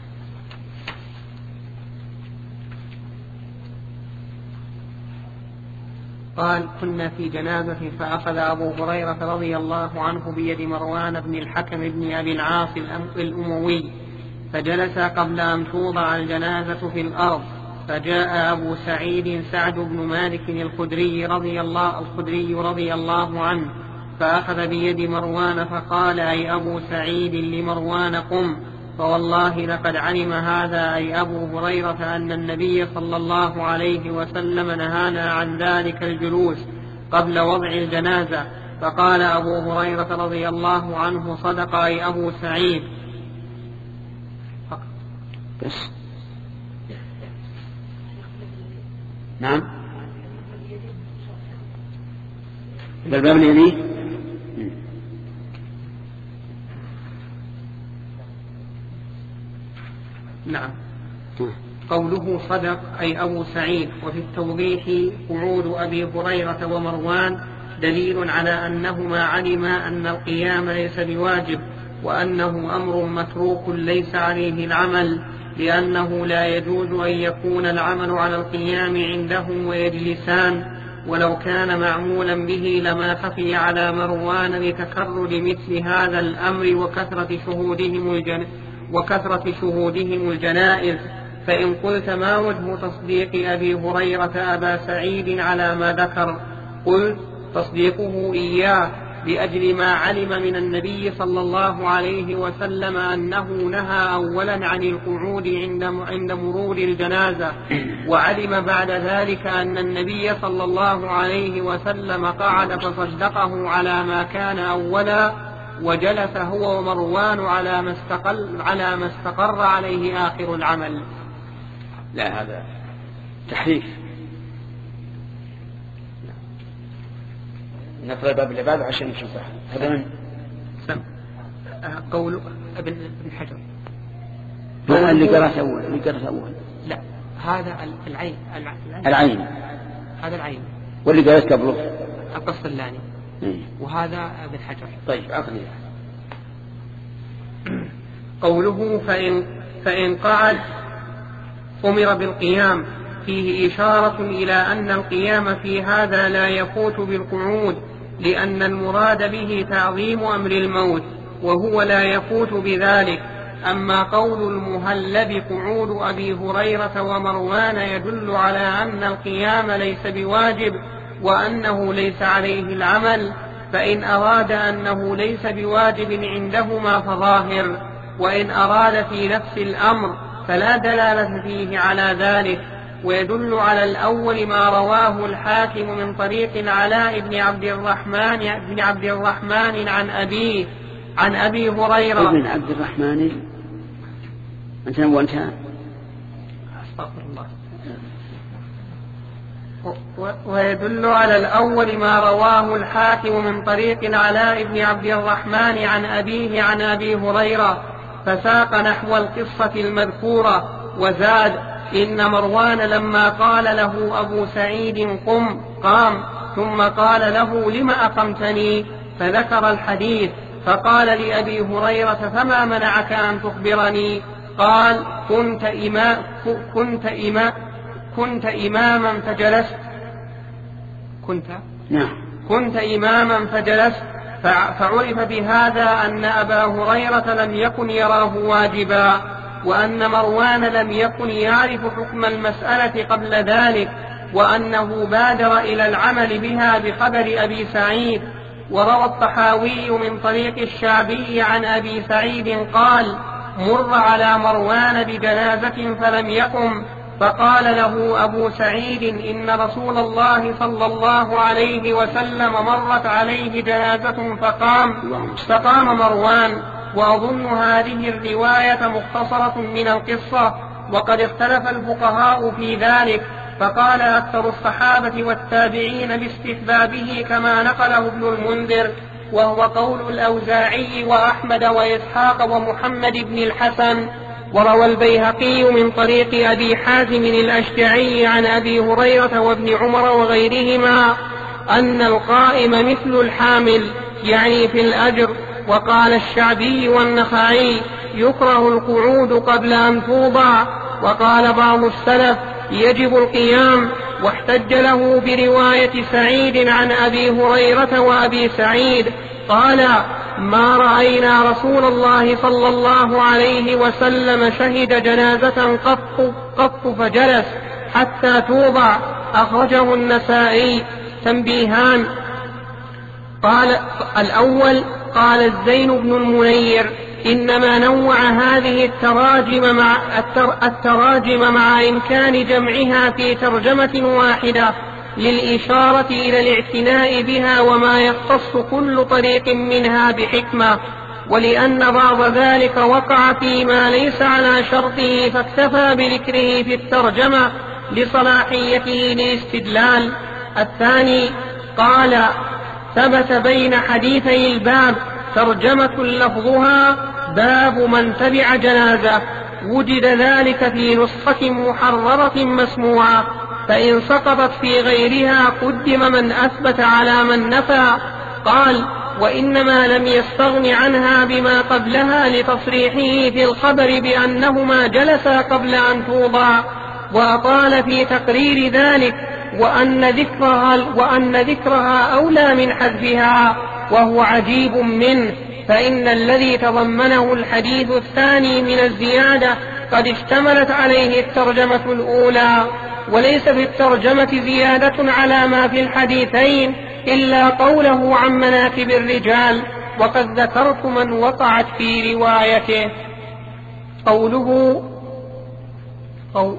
قال كنا في جنازة فأخذ أبو هريرة رضي الله عنه بيد مروان بن الحكم بن أبي العاص الأموي فجلس قبل أن توضع الجنازة في الأرض. فجاء أبو سعيد سعد بن مالك الخدري رضي الله, الخدري رضي الله عنه فأخذ بيد مروان فقال أي أبو سعيد لمروان قم، فوالله لقد علم هذا أي أبو هريرة أن النبي صلى الله عليه وسلم نهانا عن ذلك الجلوس قبل وضع الجنازة. فقال أبو هريرة رضي الله عنه صدق أي أبو سعيد. بس نعم بالباب الذي نعم قوله صدق أي أبو سعيد. وفي التوضيح قعود أبي هريرة ومروان دليل على أنهما علما أن القيام ليس بواجب وأنه أمر متروك ليس عليه العمل، لأنه لا يجوز أن يكون العمل على القيام عندهم ويجلسان، ولو كان معمولا به لما خفي على مروان لتكرر مثل هذا الأمر وكثرة شهودهم الجن وكثرة شهودهم الجنائز. فإن قلت ما وجه تصديق أبي هريرة أبا سعيد على ما ذكر؟ قلت تصديقه إياه لأجل ما علم من النبي صلى الله عليه وسلم أنه نهى أولا عن القعود عند مرور الجنازة، وعلم بعد ذلك أن النبي صلى الله عليه وسلم قعد فصدقه على ما كان أولا، وجلس هو ومروان على ما استقل على ما استقر عليه آخر العمل. لا هذا تحريف. نقرأ الباب اللي بعده عشان نشوفه. هذا من سم قول ابن حجر. هذا اللي قرأت أول اللي قرأت أول لا هذا العين العين هذا العين واللي قرأت قبله القسطلاني وهذا ابن حجر. طيب عقلي. قوله فإن, فإن قعد أمر بالقيام فيه إشارة إلى أن القيام في هذا لا يفوت بالقعود، لأن المراد به تعظيم أمر الموت وهو لا يفوت بذلك. أما قول المهلب قعود أبي هريرة ومروان يدل على أن القيام ليس بواجب وأنه ليس عليه العمل، فإن أراد أنه ليس بواجب عندهما فظاهر، وإن أراد في نفس الأمر فلا دلالة فيه على ذلك. ويدل على الأول ما رواه الحاكم من طريق العلاء بن عبد الرحمن بن عبد الرحمن عن أبيه عن أبي هريرة ابن عبد الرحمن أنت وانتهى استغفر الله. ويدل على الأول ما رواه الحاكم من طريق العلاء بن عبد الرحمن عن أبيه عن أبي هريرة فساق نحو القصة المذكورة وزاد: إن مروان لما قال له أبو سعيد قم قام، ثم قال له لم أقمتني، فذكر الحديث، فقال لأبي هريرة فما منعك أن تخبرني؟ قال كنت, إما كنت, إما كنت إماما فجلست كنت نعم كنت إماما فجلست فعرف بهذا أن أبا هريرة لم يكن يراه واجبا، وأن مروان لم يكن يعرف حكم المسألة قبل ذلك، وأنه بادر إلى العمل بها بخبر أبي سعيد. وروى الطحاوي من طريق الشعبي عن أبي سعيد قال: مر على مروان بجنازة فلم يقم، فقال له أبو سعيد: إن رسول الله صلى الله عليه وسلم مرت عليه جنازة فقام فقام مروان. وأظن هذه الرواية مختصرة من القصة، وقد اختلف الفقهاء في ذلك، فقال أكثر الصحابة والتابعين باستحبابه كما نقله ابن المنذر، وهو قول الأوزاعي وأحمد وإسحاق ومحمد بن الحسن. وروى البيهقي من طريق أبي حازم الأشجعي عن أبي هريرة وابن عمر وغيرهما أن القائم مثل الحامل، يعني في الأجر. وقال الشعبي والنخعي: يكره القعود قبل أن توضع. وقال بعض السلف: يجب القيام. واحتج له برواية سعيد عن أبي هريرة وأبي سعيد قال: ما رأينا رسول الله صلى الله عليه وسلم شهد جنازة قط, قط فجلس حتى توضع. أخرجه النسائي. تنبيهان: قال الأول قال الزين بن المنير: إنما نوع هذه التراجم مع, التراجم مع إمكان جمعها في ترجمة واحدة للإشارة إلى الاعتناء بها وما يختص كل طريق منها بحكمة، ولأن بعض ذلك وقع فيما ليس على شرطه فاكتفى بذكره في الترجمة لصلاحيته للاستدلال. الثاني قال: ثبت بين حديثي الباب ترجمة لفظها باب من تبع جنازة، وجد ذلك في نسخة محررة مسموعة، فإن سقطت في غيرها قدم من أثبت على من نفى. قال: وإنما لم يستغن عنها بما قبلها لتصريحه في الخبر بأنهما جلسا قبل أن توضع، وأطال في تقرير ذلك، وأن ذكرها, وأن ذكرها أولى من حذفها، وهو عجيب منه، فإن الذي تضمنه الحديث الثاني من الزيادة قد اشتملت عليه الترجمة الأولى، وليس في الترجمة زيادة على ما في الحديثين إلا قوله عن مناكب الرجال، وقد ذكرت من وقعت في روايته. قوله قول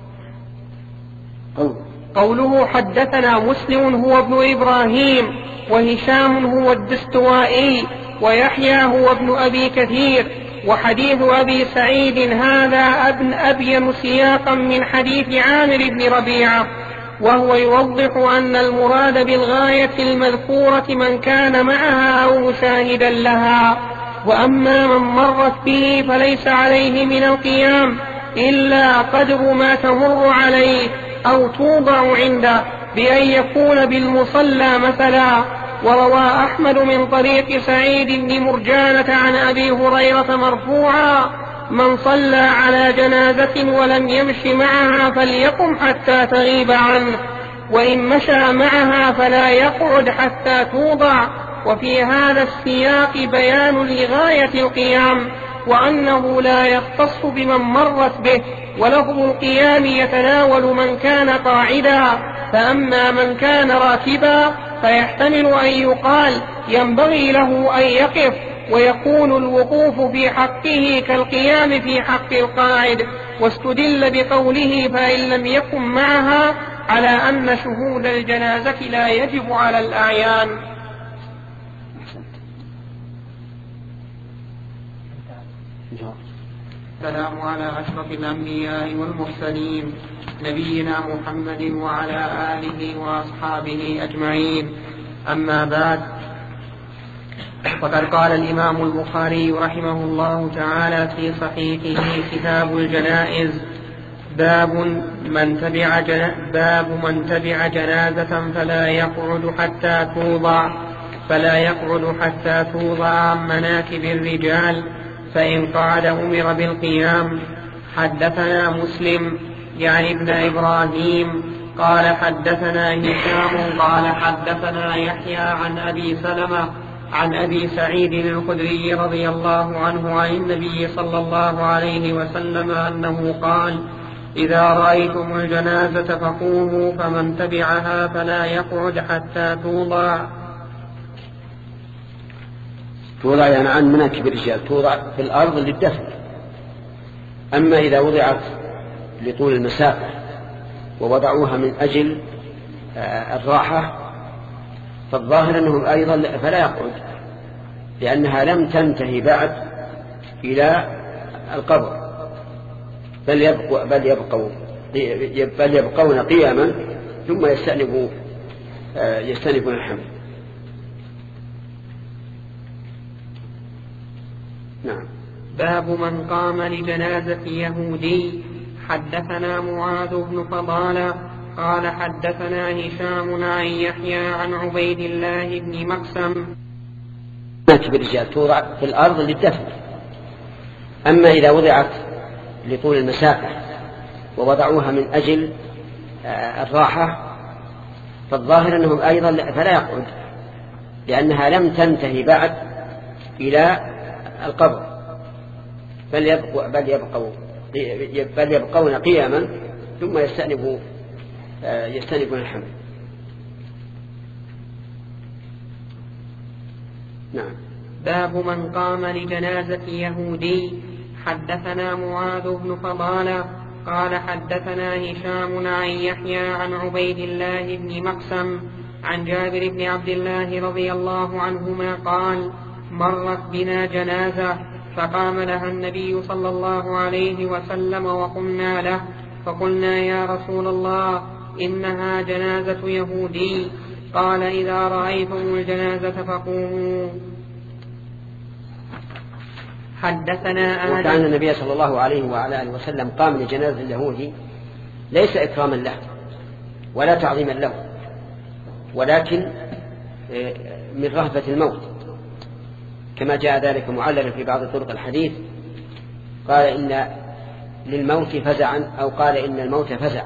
قوله حدثنا مسلم هو ابن إبراهيم، وهشام هو الدستوائي، ويحيى هو ابن أبي كثير. وحديث أبي سعيد هذا ابن أبين سياقا من حديث عامر بن ربيعة، وهو يوضح أن المراد بالغاية المذكورة من كان معها أو مشاهدا لها، وأما من مرت به فليس عليه من القيام إلا قدر ما تمر عليه أو توضع عنده، بأن يكون بالمصلى مثلا. وروى أحمد من طريق سعيد بن مرجانة عن أبي هريرة مرفوعا: من صلى على جنازة ولم يمش معها فليقم حتى تغيب عنه، وإن مشى معها فلا يقعد حتى توضع. وفي هذا السياق بيان لغاية القيام، وأنه لا يختص بمن مرت به، ولفظ القيام يتناول من كان قاعدا، فأما من كان راكبا فيحتمل أن يقال ينبغي له أن يقف، ويكون الوقوف في حقه كالقيام في حق القاعد. واستدل بقوله فإن لم يكن معها على أن شهود الجنازة لا يجب على الأعيان. والسلام على أشرف الأنبياء والمرسلين نبينا محمد وعلى آله وأصحابه أجمعين. أما بعد، فقد قال الإمام البخاري رحمه الله تعالى في صحيحه كتاب الجنائز: باب من تبع باب من تبع جنازة فلا يقعد حتى توضع فلا يقعد حتى توضع عن مناكب الرجال، فإن قعد أمر بالقيام. حدثنا مسلم يعني ابن إبراهيم قال حدثنا هشام قال حدثنا يحيى عن أبي سلمة عن أبي سعيد الخدري رضي الله عنه عن النبي صلى الله عليه وسلم أنه قال: إذا رأيتم الجنازة فقوموا، فمن تبعها فلا يقعد حتى توضع. توضع يعني عن مناكب الرجال، توضع في الأرض للدفن. أما إذا وضعت لطول المسافة ووضعوها من أجل الراحة فالظاهر أنهم أيضا فلا يقعد، لأنها لم تنتهي بعد إلى القبر، بل يبقوا بل يبقوا بل يبقون قياما ثم يستأنفوا يستأنفون الحمل. نعم. باب من قام لجنازة يهودي. حدثنا معاذ بن فضالة قال حدثنا هشام عن يحيى عن عبيد الله بن مقسم. مناكب الرجال توضع في الأرض للدفن. أما إذا وضعت لطول المسافة ووضعوها من أجل الراحة فالظاهر أنهم أيضا فلا يقعد، لأنها لم تنتهي بعد إلى القبر، بل يبقوا بل يبقوا بل يبقون قياما ثم يستأنفوا يستأنفون الحمل. نعم. باب من قام لجنازة يهودي. حدثنا معاذ بن فضالة قال حدثنا هشام عن يحيى عن عبيد الله بن مقسم عن جابر بن عبد الله رضي الله عنهما قال: مرت بنا جنازة فقام لها النبي صلى الله عليه وسلم وقمنا له، فقلنا: يا رسول الله، إنها جنازة يهودي. قال: إذا رأيتم الجنازة فقوموا. حدثنا آدم. وكان النبي صلى الله عليه وعلى آله وسلم قام لجنازة اليهودي ليس إكراما له ولا تعظيما له، ولكن من رهبة الموت، كما جاء ذلك معللا في بعض طرق الحديث، قال إن للموت فزعا، أو قال إن الموت فزع.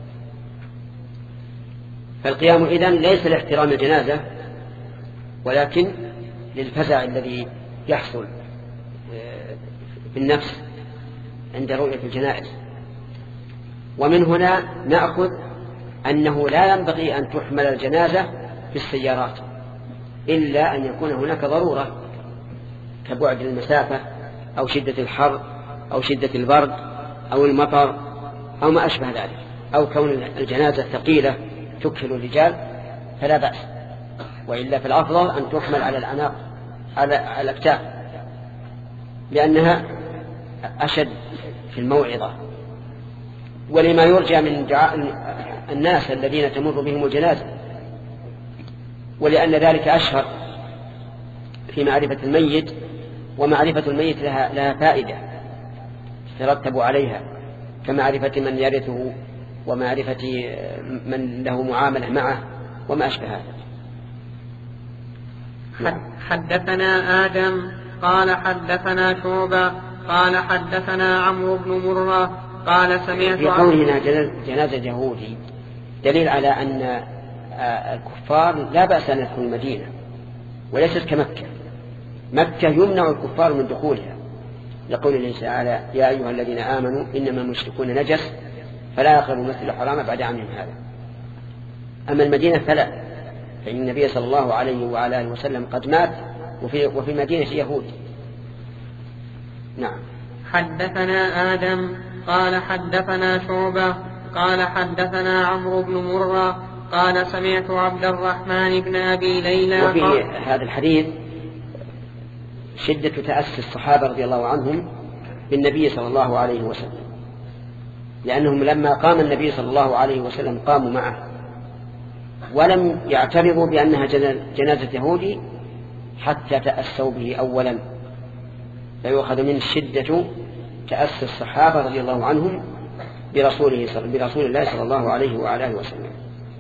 فالقيام إذن ليس لاحترام الجنازة ولكن للفزع الذي يحصل في النفس عند رؤية الجنائز. ومن هنا نأخذ أنه لا ينبغي أن تحمل الجنازة في السيارات إلا أن يكون هناك ضرورة كبعد المسافة أو شدة الحر أو شدة البرد أو المطر أو ما أشبه ذلك، أو كون الجنازة ثقيلة تكفل الرجال فلا بأس، وإلا في الأفضل أن تحمل على الأعناق على الأكتاف، لأنها أشد في الموعظة ولما يرجى من الناس الذين تمر بهم الجنازة، ولأن ذلك أشهر في معرفة الميت، ومعرفة الميت لها, لها فائدة ترتب عليها كمعرفة من يرثه ومعرفة من له معاملة معه وما أشبه هذا. حدثنا آدم قال حدثنا شعبة قال حدثنا عمرو بن مرة قال سمعت في قولنا جنازة يهودي دليل على أن الكفار لا بأس أن يدخلوا المدينة، وليست كمكة. مكة يمنع الكفار من دخولها لقول الله تعالى: يا أيها الذين آمنوا إنما المشركون نجس فلا يقربوا المسجد الحرام بعد عامهم هذا. أما المدينة فلا، فإن النبي صلى الله عليه وعلى آله وسلم قد مات وفي, وفي المدينة يهود. نعم. حدثنا آدم قال حدثنا شعبة قال حدثنا عمرو بن مرة قال سمعت عبد الرحمن بن أبي ليلى. وفي هذا الحديث شدة تأسي الصحابة رضي الله عنهم بالنبي صلى الله عليه وسلم، لأنهم لما قام النبي صلى الله عليه وسلم قاموا معه ولم يعترضوا بأنها جنازة يهودي حتى تأسوا به أولا، فيؤخذ من الشدة تأسي الصحابة رضي الله عنهم برسوله برسول الله صلى الله عليه وآله وسلم.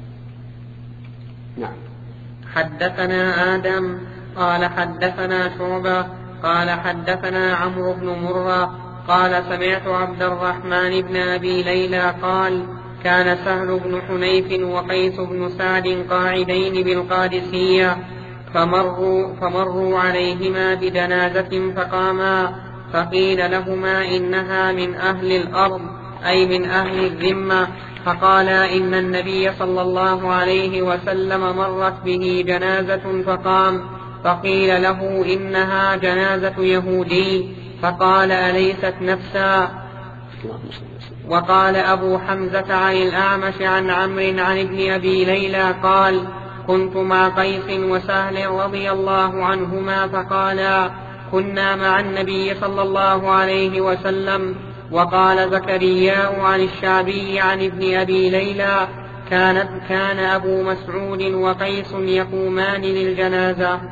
نعم. حدثنا آدم قال حدثنا شعبة قال حدثنا عمرو بن مرة قال سمعت عبد الرحمن بن أبي ليلى قال كان سهل بن حنيف وقيس بن سعد قاعدين بالقادسية فمروا, فمروا عليهما بجنازة فقاما فقيل لهما إنها من أهل الأرض أي من أهل الذمة، فقالا إن النبي صلى الله عليه وسلم مرت به جنازة فقام، فقيل له إنها جنازة يهودي، فقال أليست نفسا. وقال أبو حمزة عن الأعمش عن عمرو عن ابن أبي ليلى قال كنت مع قيس وسهل رضي الله عنهما فقالا كنا مع النبي صلى الله عليه وسلم. وقال زكريا عن الشعبي عن ابن أبي ليلى كانت كان أبو مسعود وقيس يقومان للجنازة.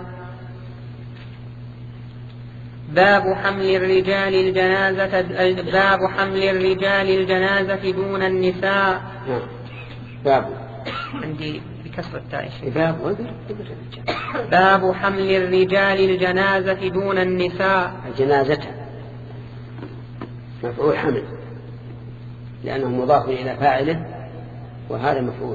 باب حمل الرجال الجنازة باب حمل الرجال الجنازة دون النساء. باب عندي بكسر التاء. باب باب حمل الرجال الجنازة دون النساء. الجنازة مفعول حمل لأنه مضاف إلى فاعله وهذا مفعول.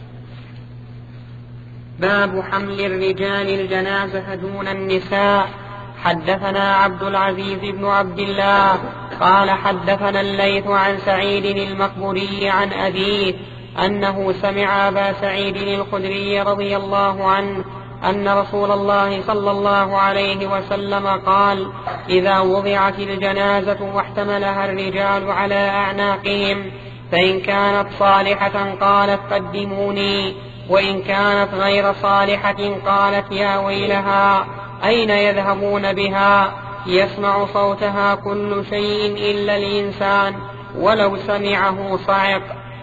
باب حمل الرجال الجنازة دون النساء. حدثنا عبد العزيز بن عبد الله قال حدثنا الليث عن سعيد المقبوري عن أبيه أنه سمع أبا سعيد الخدري رضي الله عنه أن رسول الله صلى الله عليه وسلم قال إذا وضعت الجنازة واحتملها الرجال على أعناقهم فإن كانت صالحة قالت قدموني، وإن كانت غير صالحة قالت يا ويلها أين يذهبون بها؟ يسمع صوتها كل شيء إلا الإنسان ولو سمعه صعق.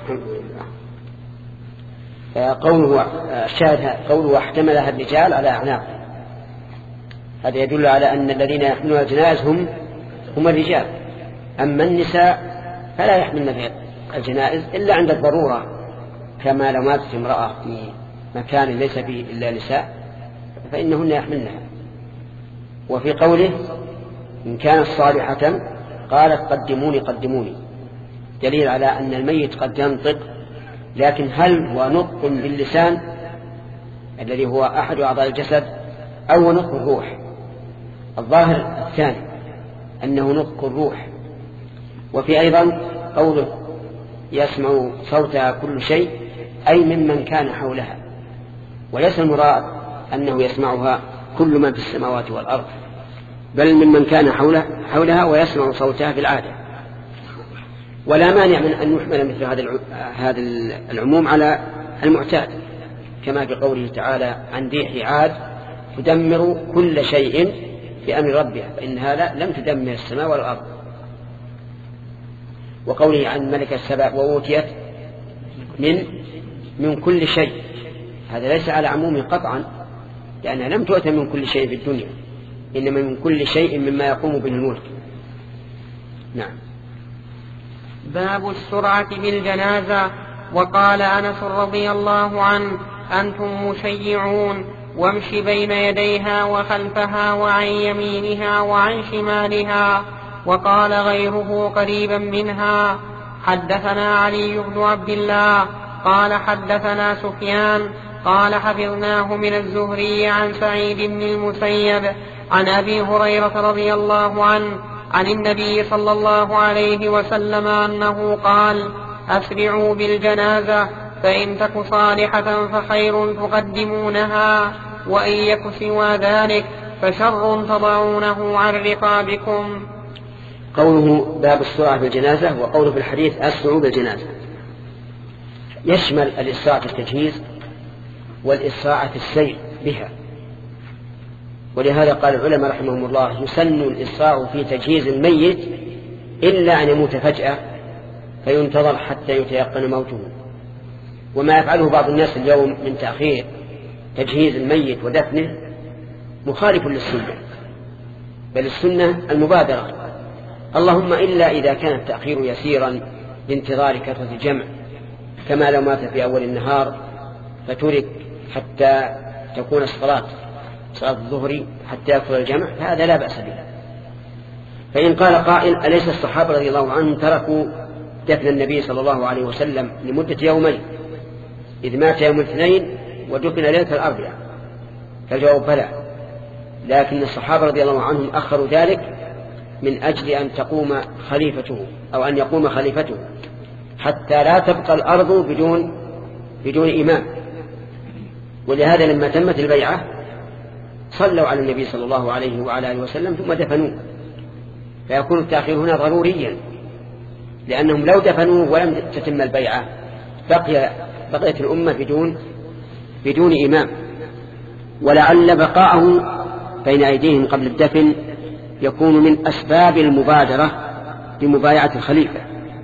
قوله الشاهد قوله احتملها الرجال على أعناقهم، هذا يدل على أن الذين يحملون الجنائز هم هم الرجال، أما النساء فلا يحملن الجنائز إلا عند الضرورة، كما لو ماتت امرأة في مكان ليس فيه إلا نساء فإنهن يحملنها. وفي قوله إن كانت صالحة قالت قدموني قدموني دليل على أن الميت قد ينطق، لكن هل هو نطق باللسان الذي هو أحد أعضاء الجسد أو نطق الروح؟ الظاهر الثاني أنه نطق الروح. وفي أيضا قوله يسمع صوتها كل شيء أي ممن كان حولها، وليس المراد أنه يسمعها كل من في السماوات والأرض، بل ممن كان حولها, حولها ويسمع صوتها في العادة. ولا مانع من أن يحمل مثل هذا العموم على المعتاد، كما في قوله تعالى عن ريح عاد تدمر كل شيء بأمر ربها فإنها لم تدمر السماء والأرض. وقوله عن ملك السبع وأوتيت من من كل شيء، هذا ليس على عموم قطعا لأنها لم تؤتى من كل شيء في الدنيا، إنما من كل شيء مما يقوم به الملك. نعم. باب السرعة بالجنازة. وقال أنس رضي الله عنه أنتم مشيعون وامشي بين يديها وخلفها وعن يمينها وعن شمالها. وقال غيره قريبا منها. حدثنا علي بن عبد الله قال حدثنا سفيان قال حفظناه من الزهري عن سعيد بن المسيب عن أبي هريرة رضي الله عنه عن النبي صلى الله عليه وسلم أنه قال أسرعوا بالجنازة فإن تك صالحة فخير تقدمونها وإن يك سوى ذلك فشر تضعونه عن رقابكم. قوله باب السرعة بالجنازة وقوله في الحديث أسرعوا بالجنازة يشمل الإسراع في التجهيز والإسراع في السير بها، ولهذا قال العلماء رحمهم الله يسن الإسراع في تجهيز الميت إلا أن يموت فجأة فينتظر حتى يتيقن موته. وما يفعله بعض الناس اليوم من تأخير تجهيز الميت ودفنه مخالف للسنة، بل السنة المبادرة، اللهم إلا إذا كان التأخير يسيرا لانتظار كثرة الجمع، كما لو مات في أول النهار فترك حتى تكون الصلاة صلاة الظهر حتى يكثر الجمع، فهذا لا بأس به. فإن قال قائل أليس الصحابة رضي الله عنهم تركوا دفن النبي صلى الله عليه وسلم لمدة يومين إذ مات يوم الاثنين ودفن ليلة الأربعاء؟ فالجواب بلى، لكن الصحابة رضي الله عنهم أخروا ذلك من أجل أن تقوم خليفته أو أن يقوم خليفته حتى لا تبقى الأرض بدون بدون إمام. ولهذا لما تمت البيعة صلوا على النبي صلى الله عليه وعلى آله وسلم ثم دفنوه، فيكون التأخير هنا ضروريا، لأنهم لو دفنوه ولم تتم البيعة بقي بقيت الأمة بدون بدون إمام. ولعل بقاءه بين أيديهم قبل الدفن يكون من أسباب المبادرة بمبايعة الخليفة.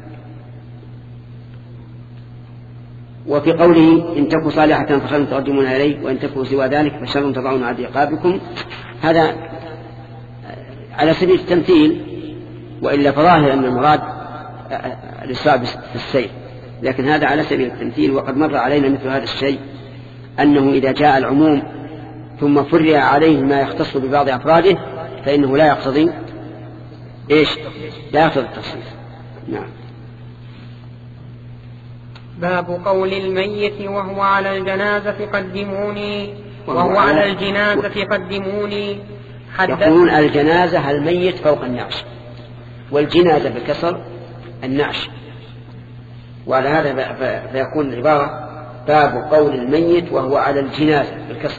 وفي قوله إن تكن صالحة فخير تقدمون إليه وإن تكن سوى ذلك فشر تضعون على رقابكم، هذا على سبيل التمثيل، وإلا فظاهر أن المراد الإسراع في السير، لكن هذا على سبيل التمثيل. وقد مر علينا مثل هذا الشيء أنه إذا جاء العموم ثم فرع عليه ما يختص ببعض أفراده فإنه لا يقتضي إيش؟ لا يقتضي التخصيص. نعم. باب قول الميت وهو على الجنازة قدموني وهو على الجنازة قدموني. يقولون الجنازة الميت فوق النعش، والجنازة بالكسر النعش، وعلى هذا فيكون العبارة باب قول الميت وهو على الجنازة بالكسر.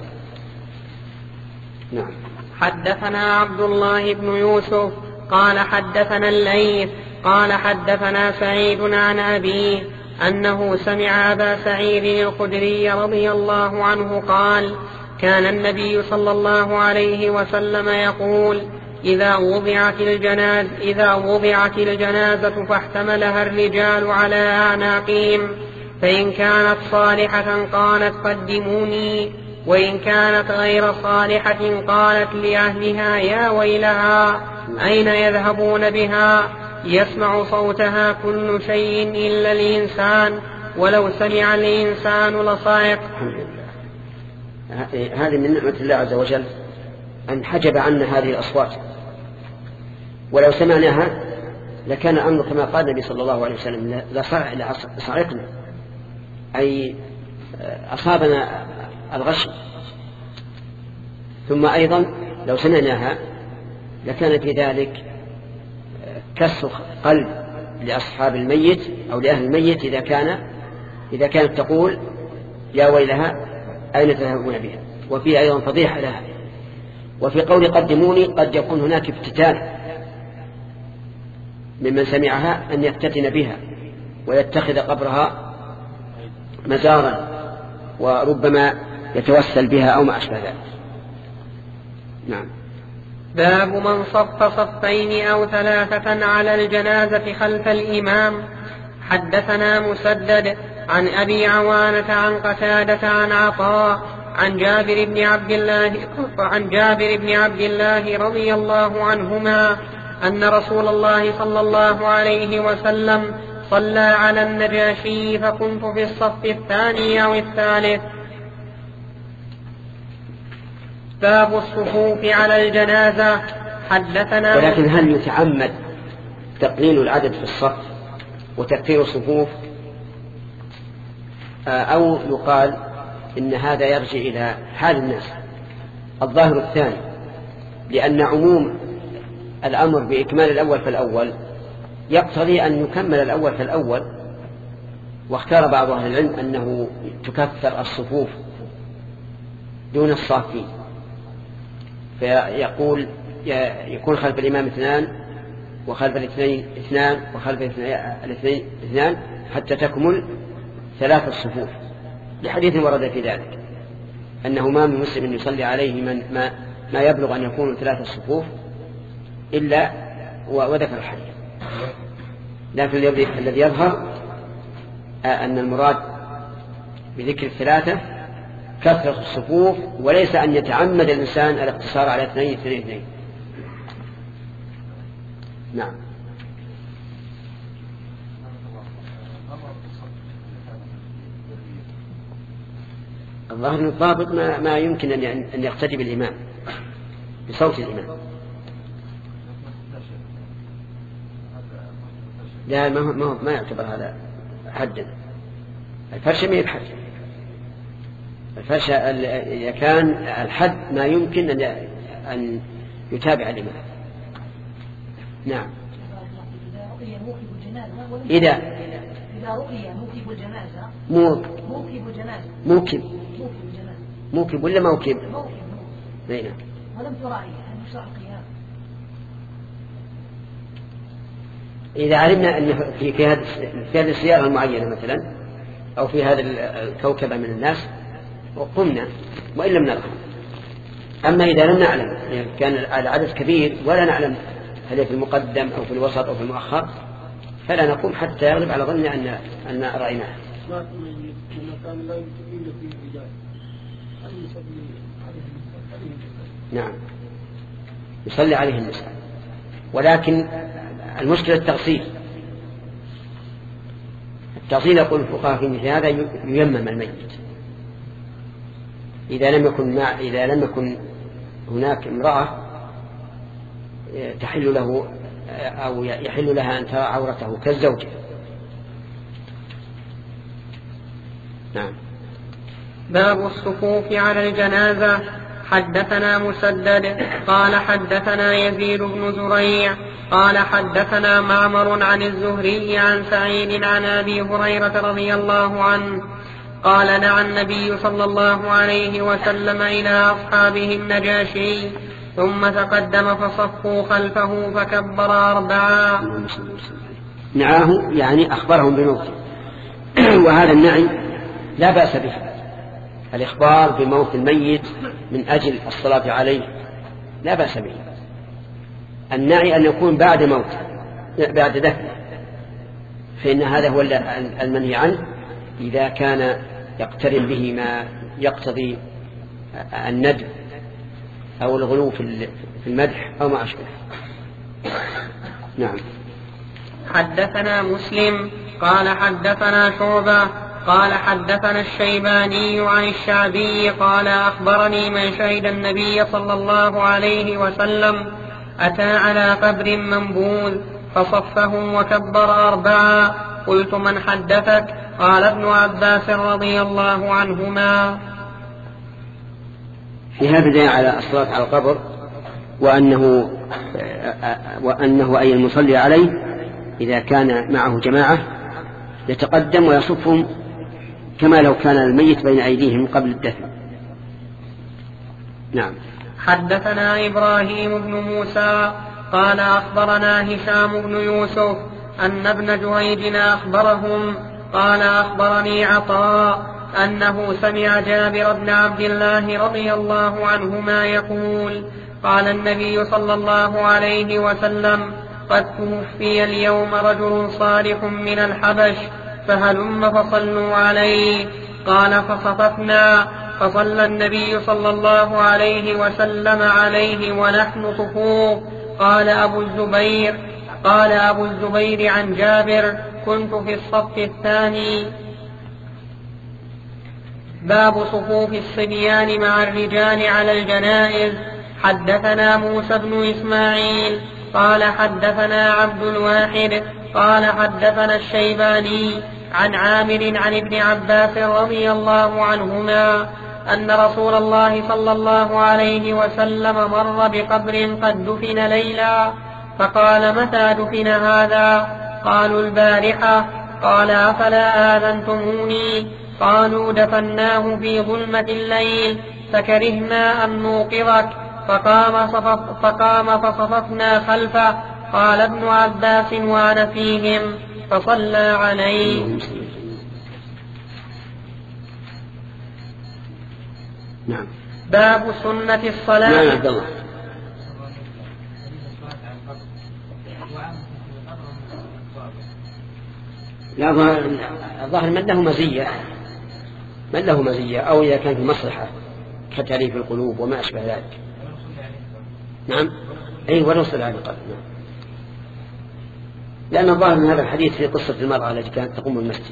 نعم. حدثنا عبد الله بن يوسف قال حدثنا الليث قال حدثنا سعيد عن أبيه أنه سمع أبا سعيد الخدري رضي الله عنه قال كان النبي صلى الله عليه وسلم يقول إذا وضعت الجنازة, إذا وضعت الجنازة فاحتملها الرجال على أعناقهم فإن كانت صالحة قالت قدموني وإن كانت غير صالحة قالت لأهلها يا ويلها أين يذهبون بها يسمع صوتها كل شيء إلا الإنسان ولو سمع الإنسان لصائق. هذه من نعمة الله عز وجل أن حجب عنا هذه الأصوات، ولو سمعناها لكان أمر كما قال النبي صلى الله عليه وسلم لصعقنا، أي أصابنا الغش. ثم أيضا لو سمعناها لكان في ذلك كسر قلب لأصحاب الميت أو لأهل الميت إذا كان إذا كانت تقول يا ويلها أين تذهبون بها، وفي أيضا فضيحة لها. وفي قول قدموني قد يكون هناك افتتان ممن سمعها أن يفتتن بها ويتخذ قبرها مزارا وربما يتوسل بها أو ما أشبه ذلك. نعم. باب من صف صفين أو ثلاثة على الجنازة خلف الإمام. حدثنا مسدد عن أبي عوانة عن قتادة عن عطاء عن جابر بن عبد الله عن جابر بن عبد الله رضي الله عنهما أن رسول الله صلى الله عليه وسلم صلى على النجاشي فكنت في الصف الثاني أو الثالث. باب الصفوف على الجنازة. حدثنا ولكن هل يتعمد تقليل العدد في الصف وتكثير الصفوف، أو يقال إن هذا يرجع إلى حال الناس؟ الظاهر الثاني، لأن عموم الأمر بإكمال الأول فالأول يقتضي أن يكمل الأول فالأول. واختار بعض أهل العلم أنه تكثر الصفوف دون الصافين، فيقول يكون خلف الإمام اثنان وخلف الاثنين اثنان وخلف الاثنين اثنان حتى تكمل ثلاث الصفوف، لحديث ورد في ذلك أنه ما من مسلم يصلي عليه من ما, ما يبلغ أن يكون ثلاث الصفوف إلا وذكر الحديث. لكن الذي يظهر أن المراد بذكر الثلاثة كثرة الصفوف، وليس أن يتعمد الإنسان الاقتصار على اثنين اثنين اثنين. نعم. الظاهر الضابط ما, ما يمكن أن يقتدي بالإمام بصوت الإمام. لا ما ما ما يعتبر هذا حدا. الفرشة ما يبحث. الفرشة إذا كان الحد ما يمكن أن أن يتابع الإمام. نعم. إذا إذا رؤي موكب الجنازة موك موكب الجنازة موكب موكب الجنازة موكب ولا موكب؟ موكب نعم. ولم تراعي أن يشرع القيام. إذا علمنا أن في في هذه في هذه السيارة المعينة مثلا أو في هذا الكوكبة من الناس وقمنا وإن لم نرها. أما إذا لم نعلم يعني كان العدد كبير ولا نعلم هل في المقدم أو في الوسط أو في المؤخر فلا نقوم حتى يغلب على ظننا أن أن رأيناه. نعم يصلي عليه النساء، ولكن المشكلة التغسيل. التغسيل يقول الفقهاء في مثل هذا ييمم الميت إذا لم يكن مع إذا لم يكن هناك امرأة تحل له أو يحل لها أن ترى عورته كالزوجة. نعم. باب الصفوف على الجنازة. حدثنا مسدد قال حدثنا يزيد بن زريع قال حدثنا معمر عن الزهري عن سعيد عن أبي هريرة رضي الله عنه قال نعى النبي صلى الله عليه وسلم إلى أصحابه النجاشي ثم تقدم فصفوا خلفه فكبر أربعا. نعاه يعني أخبرهم بموته وهذا النعي لا بأس به. الإخبار بموت الميت من أجل الصلاة عليه لا بأس به. النعي أن يكون بعد موت بعد دفنه، فإن هذا هو المنهي عنه إذا كان يقترن به ما يقتضي الندب أو الغلو في المدح أو ما أشبه. نعم. حدثنا مسلم قال حدثنا شعبة قال حدثنا الشيباني عن الشعبي قال أخبرني من شهد النبي صلى الله عليه وسلم أتى على قبر منبوذ فصفه وكبر أربعا. قلت من حدثك؟ قال ابن عباس رضي الله عنهما. في هذا دليل على الصلاة على القبر وأنه وأنه أي المصلي عليه إذا كان معه جماعة يتقدم ويصفهم كما لو كان الميت بين أيديهم قبل الدفن. نعم. حدثنا إبراهيم بن موسى قال أخبرنا هشام بن يوسف أن ابن جريج أخبرهم قال أخبرني عطاء أنه سمع جابر بن عبد الله رضي الله عنهما يقول قال النبي صلى الله عليه وسلم قد توفي اليوم رجل صالح من الحبش فهلم فصلوا عليه. قال فصففنا فصلى النبي صلى الله عليه وسلم عليه ونحن صفوف. قال أبو الزبير قال أبو الزبير عن جابر كنت في الصف الثاني. باب صفوف الصبيان مع الرجال على الجنائز. حدثنا موسى بن إسماعيل قال حدثنا عبد الواحد قال حدثنا الشيباني عن عامر عن ابن عباس رضي الله عنهما أن رسول الله صلى الله عليه وسلم مر بقبر قد دفن ليلا فقال متى دفن هذا؟ قالوا البارحة. قال أفلا آذنتموني؟ قالوا دفناه في ظلمة الليل فكرهنا أن نوقظك فقام, صفف فقام فصففنا خلفه. قال ابن عباس وأنا فيهم فصلى عليه. نعم. باب سنة الصلاة. نعم عبد الله. لا الظاهر من له مزية من له مزية أو إذا كان في مصلحة كتأليف القلوب وما أشبه ذلك. نعم أي ونصل على القلب. نعم. لأن الظاهر من هذا الحديث في قصة المرأة التي كانت تقوم المسجد.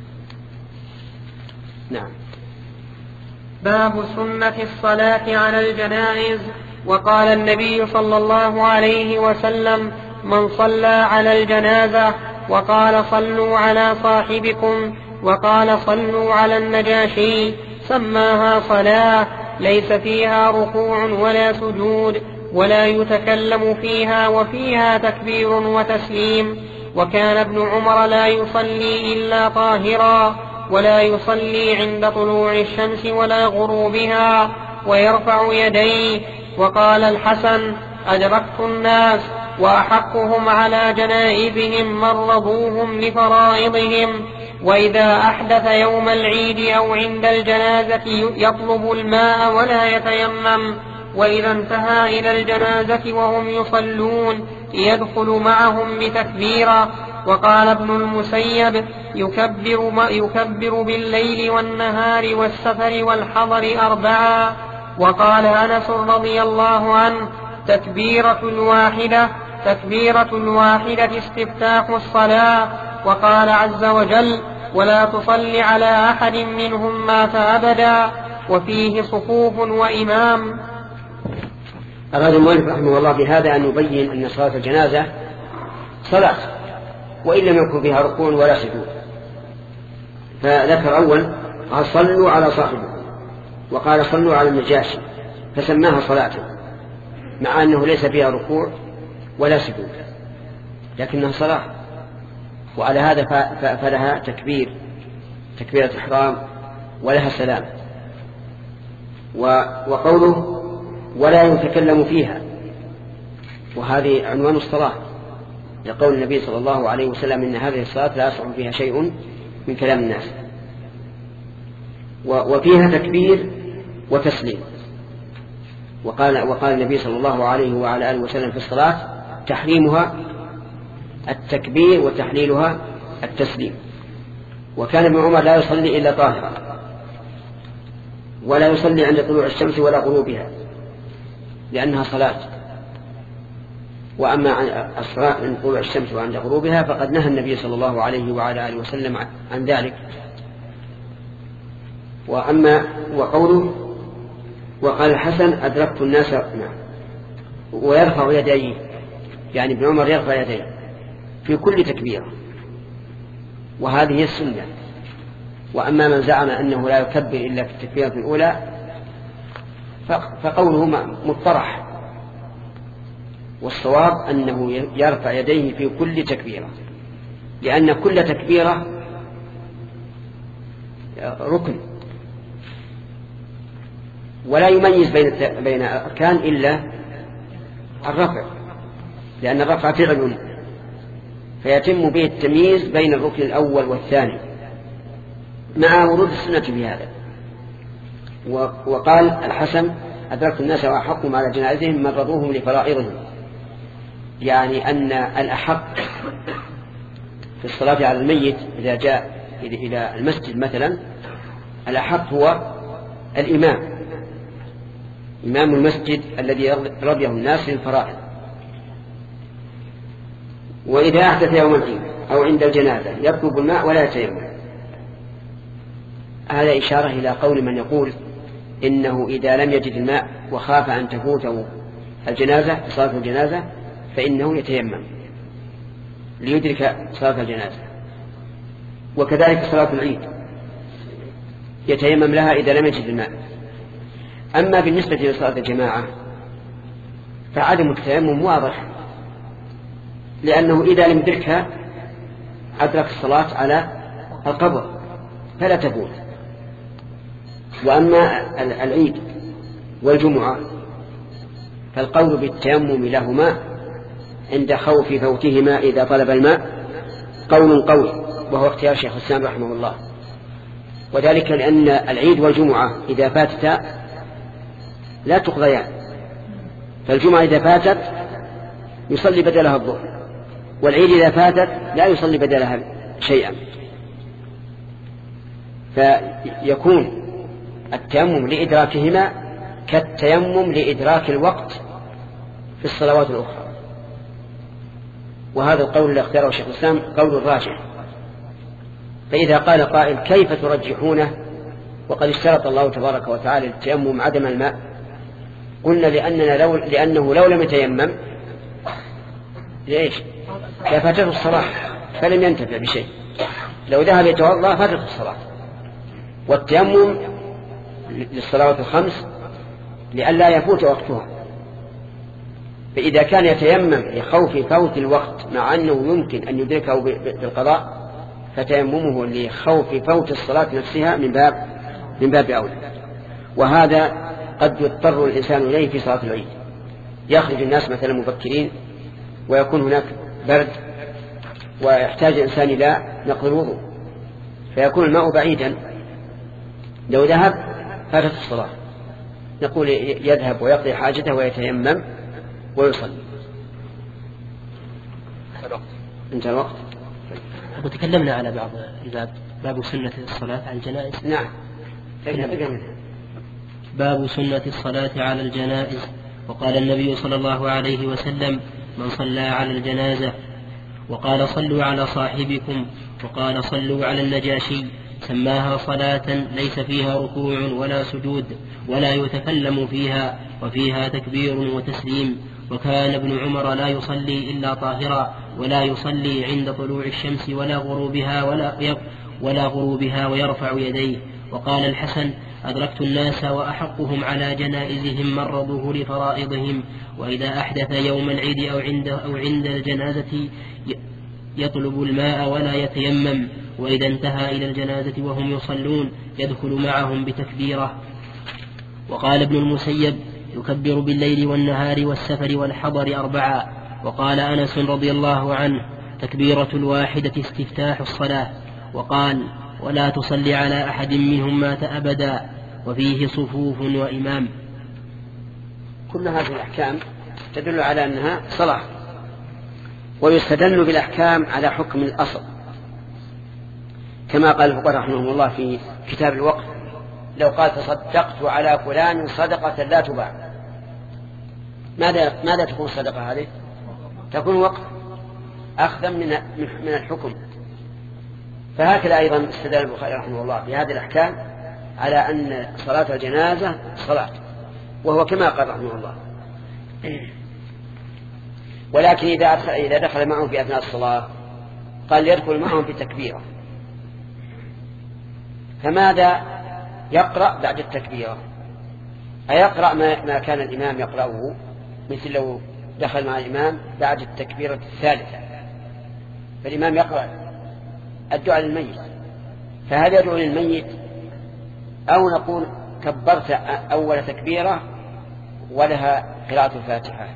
نعم. باب سنة الصلاة على الجنائز. وقال النبي صلى الله عليه وسلم: من صلى على الجنازة. وقال: صلوا على صاحبكم. وقال: صلوا على النجاشي. سماها صلاة ليس فيها ركوع ولا سجود ولا يتكلم فيها وفيها تكبير وتسليم. وكان ابن عمر لا يصلي إلا طاهرا ولا يصلي عند طلوع الشمس ولا غروبها ويرفع يديه. وقال الحسن: أدركت الناس وأحقهم على جنائزهم من رضوهم لفرائضهم. وإذا أحدث يوم العيد أو عند الجنازة يطلب الماء ولا يتيمم. وإذا انتهى إلى الجنازة وهم يصلون يدخل معهم بتكبيرة. وقال ابن المسيب: يكبر, يكبر بالليل والنهار والسفر والحضر أربعا. وقال أنس رضي الله عنه: تكبيرة الواحدة تكبيرة الواحدة استفتاح الصلاة. وقال عز وجل: ولا تصل على أحد منهم مات أبدا. وفيه صفوف وإمام. أراد المؤلف رحمه الله بهذا أن يبين أن صلاة الجنازة صلاة وإن لم يكن فيها ركوع ولا سجود. فذكر أول قال: صلوا على صاحبكم. وقال: صلوا على النجاشي، فسماها صلاة مع أنه ليس فيها ركوع ولا سجود لكنها صلاة. وعلى هذا فلها تكبير تكبيرة إحرام ولها سلام. وقوله: ولا يتكلم فيها، وهذه عنوان الصلاة لقول النبي صلى الله عليه وسلم: إن هذه الصلاة لا يصح فيها شيء من كلام الناس. وفيها تكبير وتسليم. وقال, وقال النبي صلى الله عليه وعلى آله وسلم في الصلاة: تحريمها التكبير وتحليلها التسليم. وكان ابن عمر لا يصلي إلا طاهرا ولا يصلي عند طلوع الشمس ولا غروبها لأنها صلاة. وأما الصلاة عند طلوع الشمس وعند غروبها فقد نهى النبي صلى الله عليه وعلى آله وسلم عن ذلك. وأما وقوله: وقال الحسن: أدركت الناس. نعم. ويرفع يديه، يعني ابن عمر يرفع يديه في كل تكبيرة، وهذه هي السنة. وأما من زعم أنه لا يكبر إلا في التكبيرة الأولى فقوله مطرح، والصواب أنه يرفع يديه في كل تكبيرة، لأن كل تكبيرة ركن ولا يميز بين بين الأركان إلا الرفع، لأن الرفع فعل فيتم به التمييز بين الركن الأول والثاني مع ورود السنة في هذا. وقال الحسن: أدركت الناس وأحقهم على جنائزهم من رضوهم لفرائضهم، يعني أن الأحق في الصلاة على الميت إذا جاء إلى المسجد مثلا، الأحق هو الإمام إمام المسجد الذي رضيه الناس للفرائض. وإذا أحدث يوم العيد أو عند الجنازة يطلب الماء ولا يتيمم. هذا إشارة إلى قول من يقول إنه إذا لم يجد الماء وخاف أن تفوته الجنازة صلاة الجنازة فإنه يتيمم ليدرك صلاة الجنازة. وكذلك صلاة العيد يتيمم لها إذا لم يجد الماء. أما بالنسبة لصلاة الجماعة فعدم التيمم واضح، لأنه إذا لم يدركها أدرك الصلاة على القبر فلا تفوت. وأما العيد والجمعة فالقول بالتيمم لهما عند خوف فوتهما إذا طلب الماء قول قوي، وهو اختيار شيخ الإسلام رحمه الله. وذلك لأن العيد والجمعة إذا فاتتا لا تقضيان، فالجمعة إذا فاتت يصلي بدلها الظهر، والعيد إذا فاتت لا يصلي بدلها شيئا. فيكون التيمم لإدراكهما كالتيمم لإدراك الوقت في الصلوات الأخرى. وهذا القول اللي اختاره شيخ الإسلام قول الراجح. فإذا قال قائل كيف ترجحونه وقد اشترط الله تبارك وتعالى التيمم عدم الماء؟ قلنا لأننا لو لأنه لو لم يتيمم ليش لفاتته الصلاة فلم ينتفع بشيء. لو ذهب يتوضأ فاتته الصلاة. والتيمم للصلوات الخمس لئلا يفوت وقتها. فإذا كان يتيمم لخوف فوت الوقت مع أنه يمكن أن يدركه بالقضاء فتيممه لخوف فوت الصلاة نفسها من باب من باب أولى. وهذا قد يضطر الإنسان إليه في صلاة العيد. يخرج الناس مثلا مبكرين ويكون هناك برد ويحتاج الإنسان إلى نقض الوضوء فيكون الماء بعيدا. لو ذهب فاتت الصلاة. نقول يذهب ويقضي حاجته ويتيمم ويصلي. انتهى الوقت. وتكلمنا على بعض الباب باب سنة الصلاة على الجنائز. نعم. باب سنة الصلاة على الجنائز. وقال النبي صلى الله عليه وسلم من صلى على الجنازة. وقال صلوا على صاحبكم. وقال صلوا على النجاشي. سماها صلاة ليس فيها ركوع ولا سجود ولا يتكلم فيها وفيها تكبير وتسليم. وكان ابن عمر لا يصلي إلا طاهرا ولا يصلي عند طلوع الشمس ولا غروبها ولا, ولا غروبها ويرفع يديه. وقال الحسن أدركت الناس وأحقهم على جنائزهم مرضوه لفرائضهم. وإذا أحدث يوم العيد أو عند, أو عند الجنازة يطلب الماء ولا يتيمم. وإذا انتهى إلى الجنازة وهم يصلون يدخل معهم بتكبيره. وقال ابن المسيب يكبر بالليل والنهار والسفر والحضر أربعا. وقال أنس رضي الله عنه تكبيرة الواحدة استفتاح الصلاة. وقال ولا تصلي على أحد منهم مات أبدا. وفيه صفوف وإمام. كل هذه الأحكام تدل على أنها صلاة. ويستدل بالأحكام على حكم الأصل كما قال الفقهاء رحمهم الله في كتاب الوقف لو قال تصدقت على فلان صدقة لا تباع ماذا ماذا تكون صدقة هذه؟ تكون وقف أخذا من من الحكم. فهكذا أيضا استدل البخاري رحمه الله في هذه الأحكام على أن صلاة الجنازة صلاة وهو كما قال رحمه الله. ولكن إذا أدخل, إذا دخل معهم في أثناء الصلاة قال يدخل معهم في تكبيرة. فماذا يقرأ بعد التكبيرة؟ أيقرأ ما, ما كان الإمام يقرأه مثل لو دخل مع الإمام بعد التكبيرة الثالثة فالإمام يقرأ الدعاء للميت فهل يدعو للميت أو نقول كبرت أول تكبيرة ولها قراءة الفاتحة؟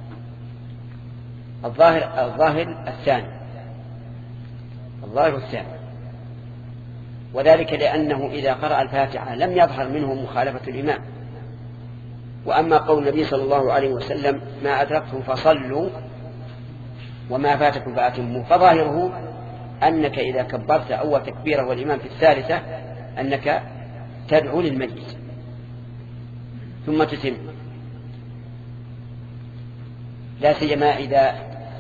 الظاهر الظاهر الثاني الظاهر الثاني وذلك لأنه إذا قرأ الفاتحة لم يظهر منه مخالفة الإمام. وأما قول النبي صلى الله عليه وسلم ما أدركتم فصلوا وما فاتكم فأتموا فظاهره أنك إذا كبرت أول تكبيرة والإمام في الثالثة أنك تدعو للميت ثم تتم. لا سيما إذا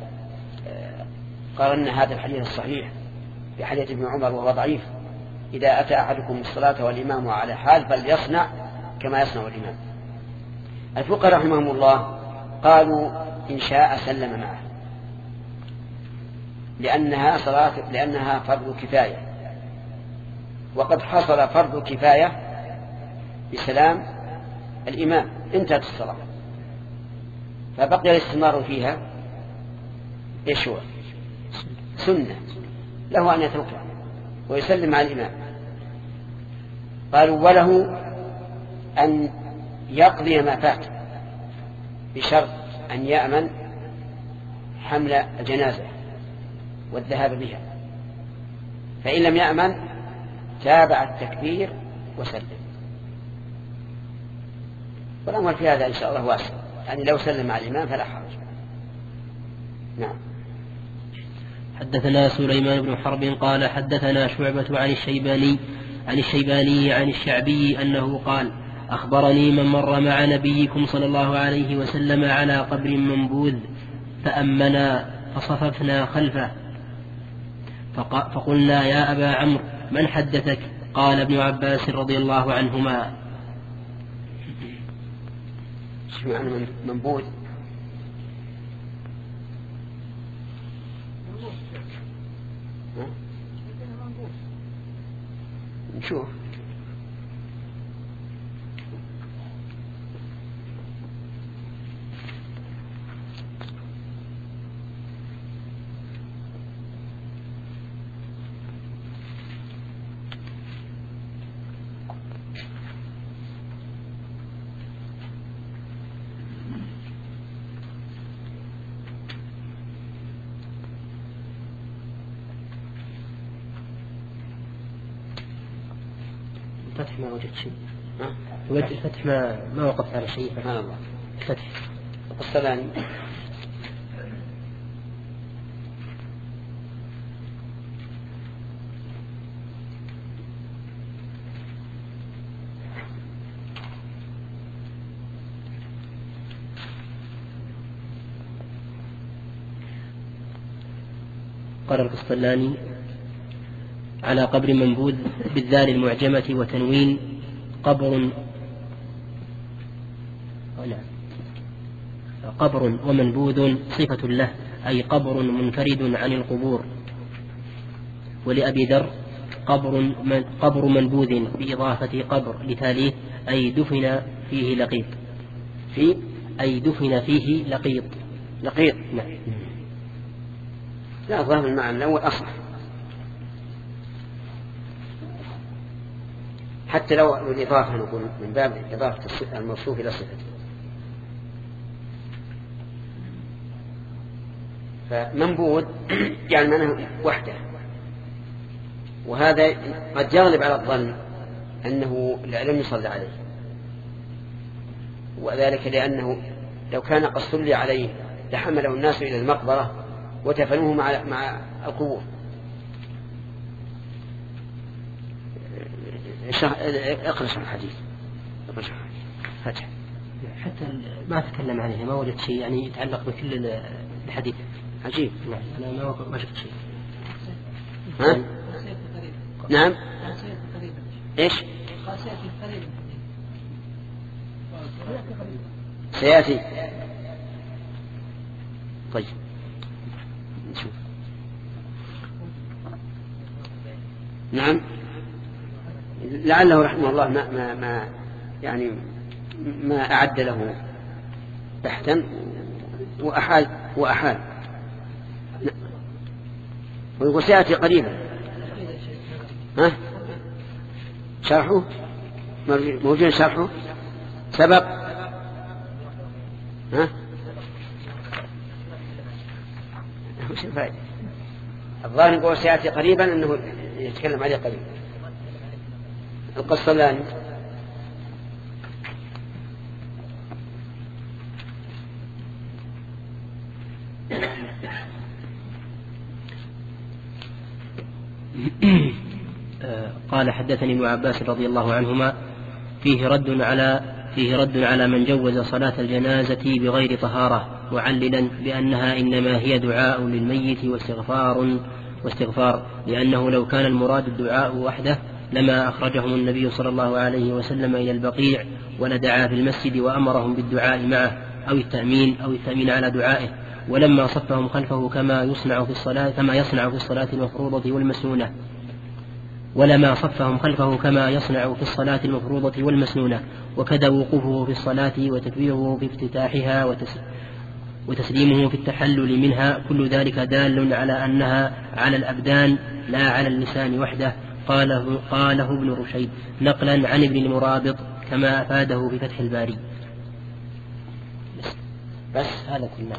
قارنا هذا الحديث الصحيح بحديث ابن عمر وهو ضعيف إذا أتى أحدكم الصلاة والإمام على حال فليصنع كما يصنع الإمام. الفقهاء رحمهم الله قالوا إن شاء سلم معه لأنها صلاة لأنها فرض كفاية وقد حصل فرض كفاية بسلام الإمام انتهت الصلاة فبقي الاستمرار فيها إيش هو سنة له أن يتركها ويسلم مع الإمام. قالوا وله أن يقضي ما فات بشرط أن يأمن حمل الجنازة والذهاب بها فإن لم يأمن تابع التكبير وسلم. والأمر في هذا إن شاء الله واسع يعني لو سلم مع الإمام فلا حرج. نعم. حدثنا سليمان بن حرب قال حدثنا شعبة عن الشيباني عن الشيباني عن الشعبي أنه قال أخبرني من مر مع نبيكم صلى الله عليه وسلم على قبر منبوذ فأمنا فصففنا خلفه فقلنا يا أبا عمرو من حدثك؟ قال ابن عباس رضي الله عنهما. شو معنى منبوذ؟ نشوف. الفتح ما وجدت شيء. وجدت الفتح ما ما وقفت على شيء. سبحان الله. الفتح. الصلاني. قال القسطلاني على قبر منبوذ بالذال المعجمة وتنوين قبر قبر ومنبوذ صفة له أي قبر منفرد عن القبور. ولأبي ذر قبر من قبر منبوذ بإضافة قبر لتاليه أي دفن فيه لقيط في أي دفن فيه لقيط لقيط. نعم. لا ظاهر المعنى الأول أصح، حتى لو الإضافة نقول من باب إضافة الموصوف إلى صفته. فمنبوذ يعني معناه وحده، وهذا قد يغلب على الظن أنه لم يصلى عليه، وذلك لأنه لو كان قد صلي عليه لحمله الناس إلى المقبرة وتفنوه مع مع القبور. اقرأ شرح الحديث. اقرأ شرح فتح. حتى ما تكلم عليه، ما وجدت شيء يعني يتعلق بكل الحديث. عجيب. أنا ما ما شفت شيء. ها؟ نعم. إيش؟ سيأتي. طيب. نشوف. نعم. لعله رحمه الله ما ما ما يعني ما أعد له بحثا وأحال وأحال. ويقول سيأتي قريبا. ها؟ شرحه موجود شرحه سبق. ها؟ وش الفائدة؟ الظاهر يقول سيأتي قريبا أنه يتكلم عليه قريبا. القسطلاني قال حدثني ابن عباس رضي الله عنهما فيه رد على فيه رد على من جوز صلاة الجنازة بغير طهارة، معللا بأنها إنما هي دعاء للميت واستغفار واستغفار لأنه لو كان المراد الدعاء وحده لما أخرجهم النبي صلى الله عليه وسلم إلى البقيع ولدعا في المسجد وأمرهم بالدعاء معه أو التأمين أو التأمين على دعائه، ولما صفهم خلفه كما يصنع في الصلاة كما يصنع في الصلاة المفروضة والمسنونة ولما صفهم خلفه كما يصنع في الصلاة المفروضة والمسنونة وكذا وقوفه في الصلاة وتكبيره في افتتاحها وتس وتسليمه في التحلل منها، كل ذلك دال على أنها على الأبدان لا على اللسان وحده. قاله, قاله ابن رشيد نقلا عن ابن المرابط كما أفاده في فتح الباري. بس, بس هذا كله.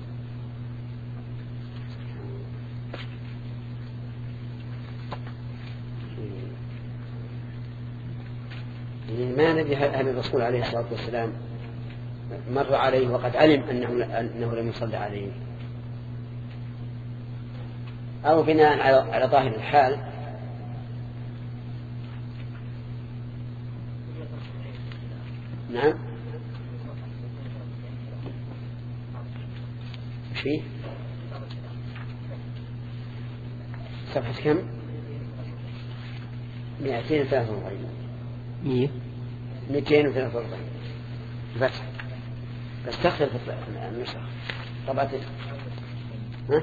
ما ندري هل الرسول عليه الصلاة والسلام مر عليه وقد علم أنه, أنه لم يصلى عليه. أو بناء على ظاهر الحال نعم فيه صفحة كم؟ مئتين وثلاثة وأربعين مية مئتين وثلاثة وأربعين فتح بس تختلف النسخ طبعا ها؟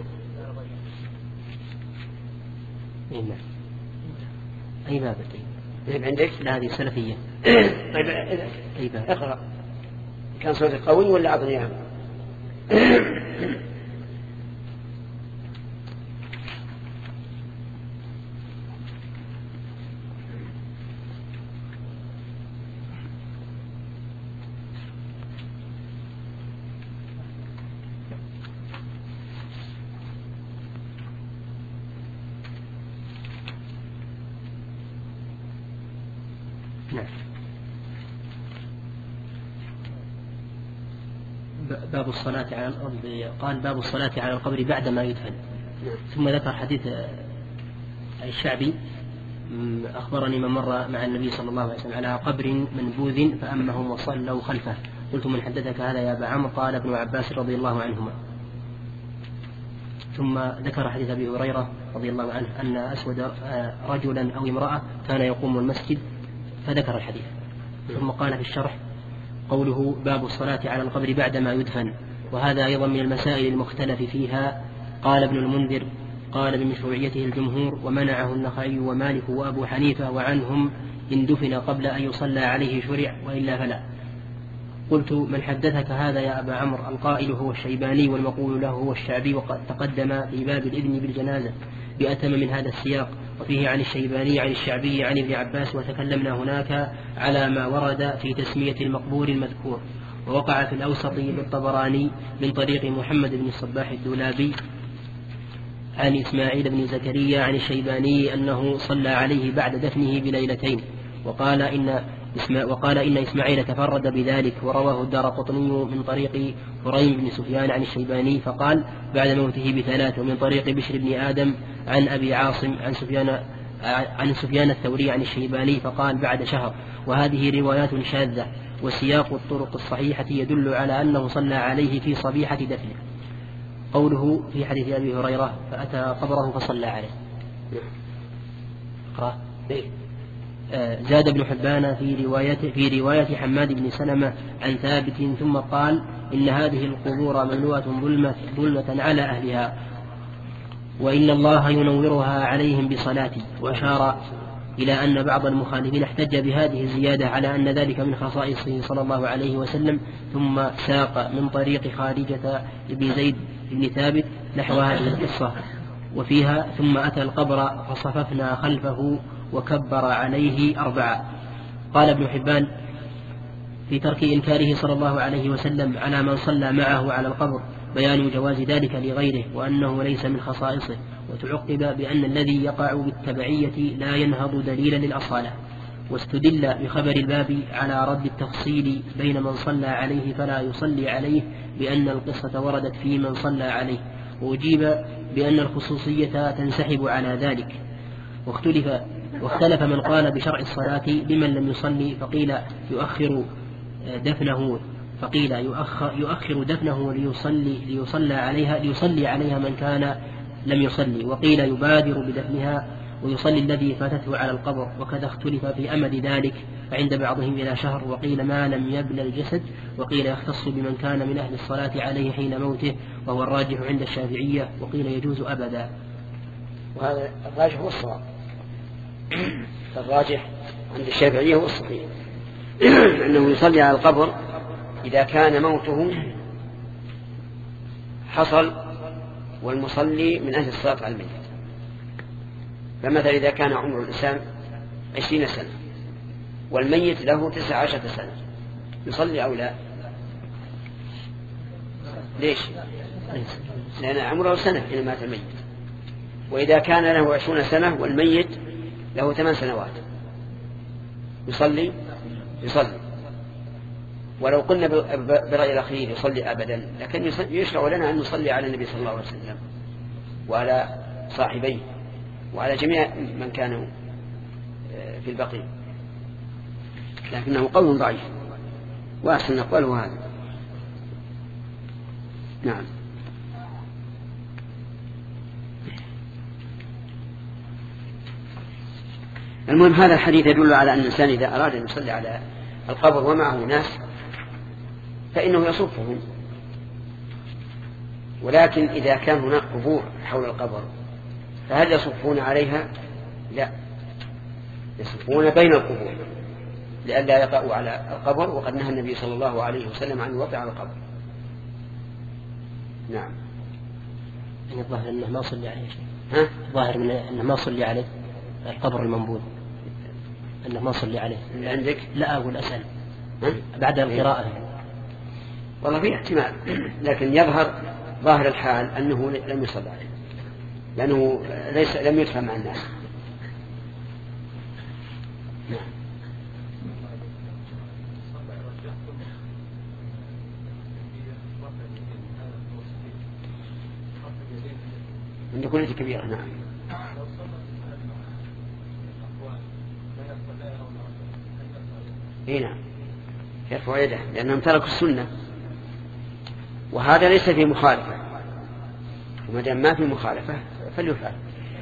أي نعم أي باب طيب عندك؟ لا هذه سلفية. طيب أي باب؟ اقرأ. كان صوتك قوي ولا أعطني إياه؟ باب الصلاة على الأرض. قال باب الصلاة على القبر بعد ما يدفن. ثم ذكر حديث الشعبي أخبرني من مر مع النبي صلى الله عليه وسلم على قبر منبوذ فأمهم وصلوا خلفه. قلت من حدثك هذا يا أبا عمرو؟ قال ابن عباس رضي الله عنهما. ثم ذكر حديث أبي هريرة رضي الله عنه أن أسود رجلا أو امرأة كان يقوم المسجد فذكر الحديث. ثم قال في الشرح قوله باب الصلاة على القبر بعدما يدفن، وهذا أيضا من المسائل المختلف فيها. قال ابن المنذر قال بمشروعيته الجمهور ومنعه النخعي ومالك وأبو حنيفة، وعنهم إن دفن قبل أن يصلى عليه شرع وإلا فلا. قلت من حدثك هذا يا أبا عمرو؟ القائل هو الشيباني والمقول له هو الشعبي، وقد تقدم في باب الإذن بالجنازة بأتم من هذا السياق، وفيه عن الشيباني عن الشعبي عن ابن عباس، وتكلمنا هناك على ما ورد في تسمية المقبور المذكور. ووقع في الأوسط بالطبراني من طريق محمد بن الصباح الدولابي عن إسماعيل بن زكريا عن الشيباني أنه صلى عليه بعد دفنه بليلتين، وقال إن وقال إن إسماعيل تفرد بذلك. ورواه الدارقطني من طريق هريم بن سفيان عن الشيباني فقال بعد موته بثلاث، ومن طريق بشر بن آدم عن أبي عاصم عن سفيان عن سفيان الثوري عن الشيباني فقال بعد شهر. وهذه روايات شاذة، وسياق الطرق الصحيحة يدل على أنه صلى عليه في صبيحة دفنه. قوله في حديث أبي هريرة فأتى قبره فصلى عليه. اقرأ. زاد ابن حبان في رواية في رواية حماد بن سلمة عن ثابت ثم قال إن هذه القبور مملوءة ظلمة ظلمة على أهلها، وإن الله ينورها عليهم بصلاتي. وأشار إلى أن بعض المخالفين احتج بهذه الزيادة على أن ذلك من خصائصه صلى الله عليه وسلم، ثم ساق من طريق خارجة بن زيد بن ثابت نحو هذه القصة وفيها ثم أتى القبر فصففنا خلفه وكبر عليه أربعة. قال ابن حبان في ترك إنكاره صلى الله عليه وسلم على من صلى معه على القبر بيان جواز ذلك لغيره وأنه ليس من خصائصه. وتعقب بأن الذي يقع بالتبعية لا ينهض دليلا للأصالة. واستدل بخبر الباب على رد التفصيل بين من صلى عليه فلا يصلي عليه بأن القصة وردت في من صلى عليه، وأجيب بأن الخصوصية تنسحب على ذلك. واختلف واختلف من قال بشرع الصلاة لمن لم يصلي فقيل يؤخر دفنه فقيل يؤخر, يؤخر دفنه ليصلي ليصلى عليها ليصلي عليها من كان لم يصلي، وقيل يبادر بدفنها ويصلي الذي فاتته على القبر. وكذا اختلف في أمد ذلك، فعند بعضهم إلى شهر، وقيل ما لم يبلى الجسد، وقيل يختص بمن كان من أهل الصلاة عليه حين موته، وهو الراجح عند الشافعية، وقيل يجوز أبدا. وهذا الراجح هو الصواب. الراجح عند الشافعية هو الصحيح أنه يصلي على القبر إذا كان موته حصل والمصلي من أهل الصلاة على الميت. فمثلا إذا كان عمر الإنسان عشرين سنة والميت له تسع عشرة سنة يصلي أو لا؟ ليش؟ لأن عمره سنة حين مات الميت. وإذا كان له عشرون سنة والميت له ثمان سنوات يصلي يصلي ولو قلنا برأي الأخير يصلي أبدا، لكن يشرع لنا أن نصلي على النبي صلى الله عليه وسلم وعلى صاحبيه وعلى جميع من كانوا في البقيع، لكنه قول ضعيف، وأحسن الأقوال هو هذا. نعم. المهم هذا الحديث يدل على أن الإنسان إذا أراد أن يصلي على القبر ومعه ناس فإنه يصفهم، ولكن إذا كان هناك قبور حول القبر فهل يصفون عليها؟ لا، يصفون بين القبور لئلا يقعوا على القبر، وقد نهى النبي صلى الله عليه وسلم عن الوقع على القبر. نعم. الظاهر أنه ما صلي عليه شيء. ها؟ الظاهر أنه ما صلي عليه القبر المنبوذ، أنه ما صلي عليه. عندك؟ لا أقول أسأل بعد القراءة. والله في احتمال، لكن يظهر ظاهر الحال أنه لم يصلي عليه لأنه ليس لم يدفع مع الناس. نعم. عند كل كبيرة. نعم. اي نعم، يرفع يده لأنهم تركوا السنة، وهذا ليس في مخالفة، وما دام ما في مخالفة فليفعل.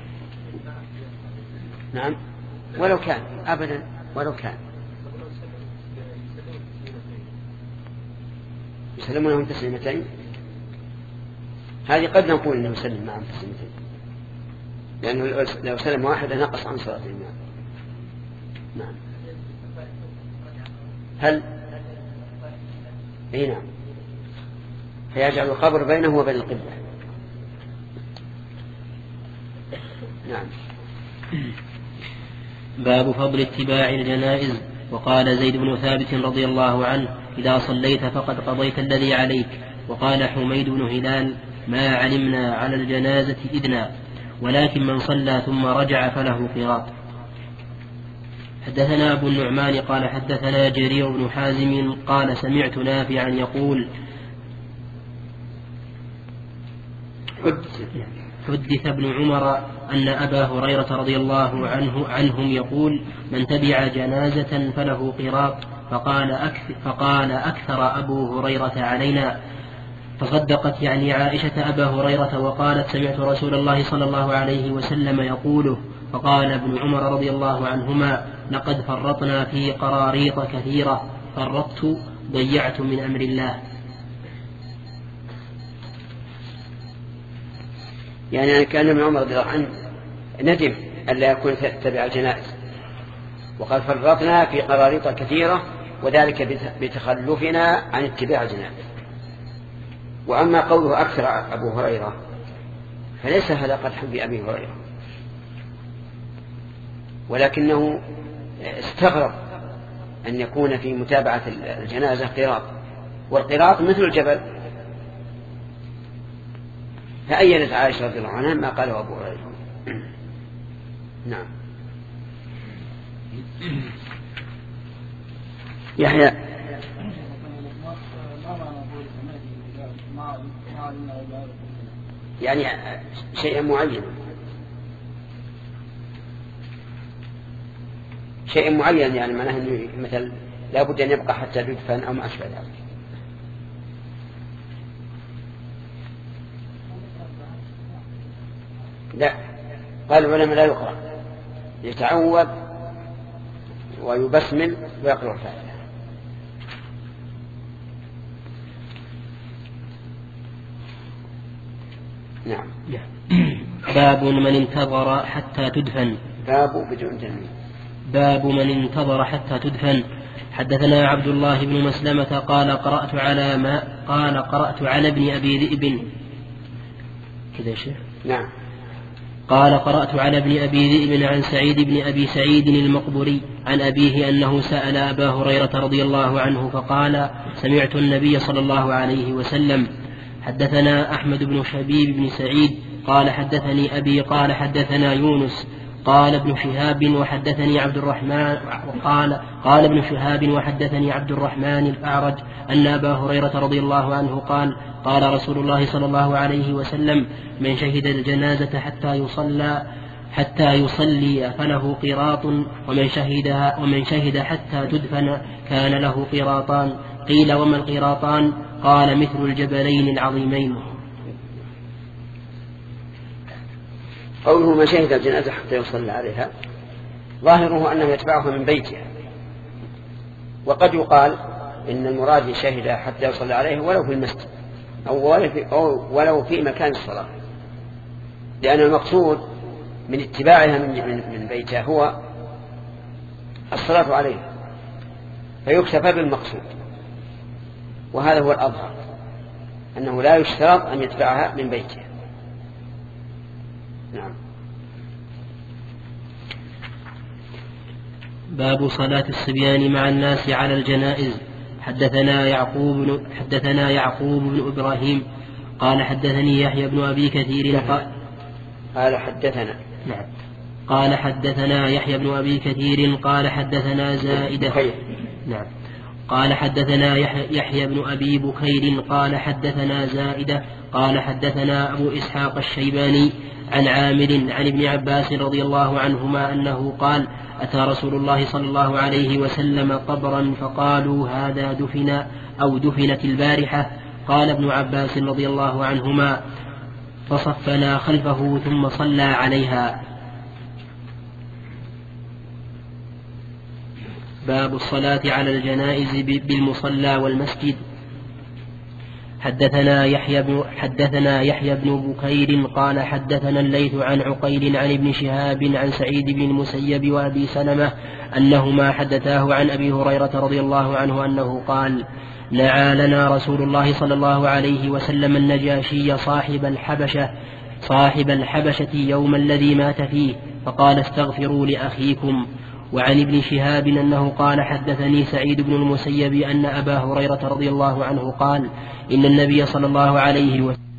نعم، ولو كان أبدا ولو كان يسلمونهم تسليمتين، هذه قد نقول انه يسلم معهم تسليمتين، لأنه لو سلم واحدة نقص عن صلاة الإمام. نعم. هل اي نعم، فيجعل القبر بينه وبين القبلة. نعم. باب فضل اتباع الجنائز. وقال زيد بن ثابت رضي الله عنه: إذا صليت فقد قضيت الذي عليك. وقال حميد بن هلال: ما علمنا على الجنازة إذنا، ولكن من صلى ثم رجع فله قراط. حدثنا أبو النعمان قال حدثنا جرير بن حازم قال سمعت نافعا يقول: حدث ابن عمر أن أبا هريرة رضي الله عنه عنهم يقول: من تبع جنازة فله قراط. فقال أكثر, فقال أكثر أبو هريرة علينا. فصدقت يعني عائشة أبا هريرة وقالت: سمعت رسول الله صلى الله عليه وسلم يقوله. فقال ابن عمر رضي الله عنهما: لقد فرطنا في قراريط كثيرة، فرطت ضيعت من أمر الله. يعني كان ابن عمر رضي الله عنه ندم ألا يكون تبع الجنائز، وقد فرطنا في قراريط كثيرة، وذلك بتخلفنا عن اتباع الجنائز. وأما قوله أكثر أبو هريرة فليس هذا قدحا بأبي هريرة، ولكنه استغرب أن يكون في متابعة الجنازة قراط، والقراط مثل الجبل. فأيدت عائشة رضي الله عنها ما قاله أبو هريرة. نعم. يحيى يعني شيئا معينا، شيء معين، يعني معناه أنه مثل لا بد أن يبقى حتى يدفن أو ما أشبه ذلك. لا، قال العلماء لا يقرأ، يتعوذ ويبسمل ويقرأ الفاتحة. نعم. باب من انتظر حتى تدفن. باب بدون تنوين. باب من انتظر حتى تدفن. حدثنا عبد الله بن مسلمة قال قرأت على ما قال قرأت على ابن أبي ذئب كذا شيء. نعم. قال قرأت على ابن أبي ذئب عن سعيد بن أبي سعيد المقبري عن أبيه أنه سأل أبا هريرة رضي الله عنه فقال: سمعت النبي صلى الله عليه وسلم. حدثنا أحمد بن شبيب بن سعيد قال حدثني أبي قال حدثنا يونس قال ابن شهاب وحدثني عبد الرحمن وقال قال ابن شهاب وحدثني عبد الرحمن الأعرج أن أبا هريرة رضي الله عنه قال قال رسول الله صلى الله عليه وسلم من شهد الجنازة حتى يصلى حتى يصلي فله قيراط ومن شهدها ومن شهد حتى تدفن كان له قيراطان. قيل وما القيراطان؟ قال مثل الجبلين العظيمين. قوله من شهد الجنازة حتى يصلى عليها ظاهره أنه يتبعها من بيتها، وقد يقال إن المراد شهد حتى يصلى عليه ولو في المسجد أو ولو في مكان الصلاة، لأن المقصود من اتباعها من بيتها هو الصلاة عليها، فيكتفى بالمقصود، وهذا هو الأظهر أنه لا يشترط أن يتبعها من بيتها. نعم. باب صلاة الصبيان مع الناس على الجنائز. حدثنا يعقوب حدثنا يعقوب بن إبراهيم قال حدثني يحيى بن أبي كثير قال قال حدثنا نعم قال حدثنا يحيى بن أبي كثير قال حدثنا زائدة نعم قال حدثنا يحيى بن أبي بكير قال حدثنا زائدة قال حدثنا أبو إسحاق الشيباني عن عامر عن ابن عباس رضي الله عنهما أنه قال أتى رسول الله صلى الله عليه وسلم قبرا فقالوا هذا دفن أو دفنت البارحة. قال ابن عباس رضي الله عنهما فصفنا خلفه ثم صلى عليها. باب الصلاة على الجنائز بالمصلى والمسجد. حدثنا يحيى بن حدثنا يحيى بن بكير قال حدثنا الليث عن عقيل عن ابن شهاب عن سعيد بن المسيب وأبي سلمة أنهما حدثاه عن أبي هريرة رضي الله عنه أنه قال نعى لنا رسول الله صلى الله عليه وسلم النجاشي صاحب الحبشة صاحب الحبشة يوم الذي مات فيه فقال استغفروا لأخيكم. وعن ابن شهاب أنه قال حدثني سعيد بن المسيب أن أبا هريرة رضي الله عنه قال إن النبي صلى الله عليه وسلم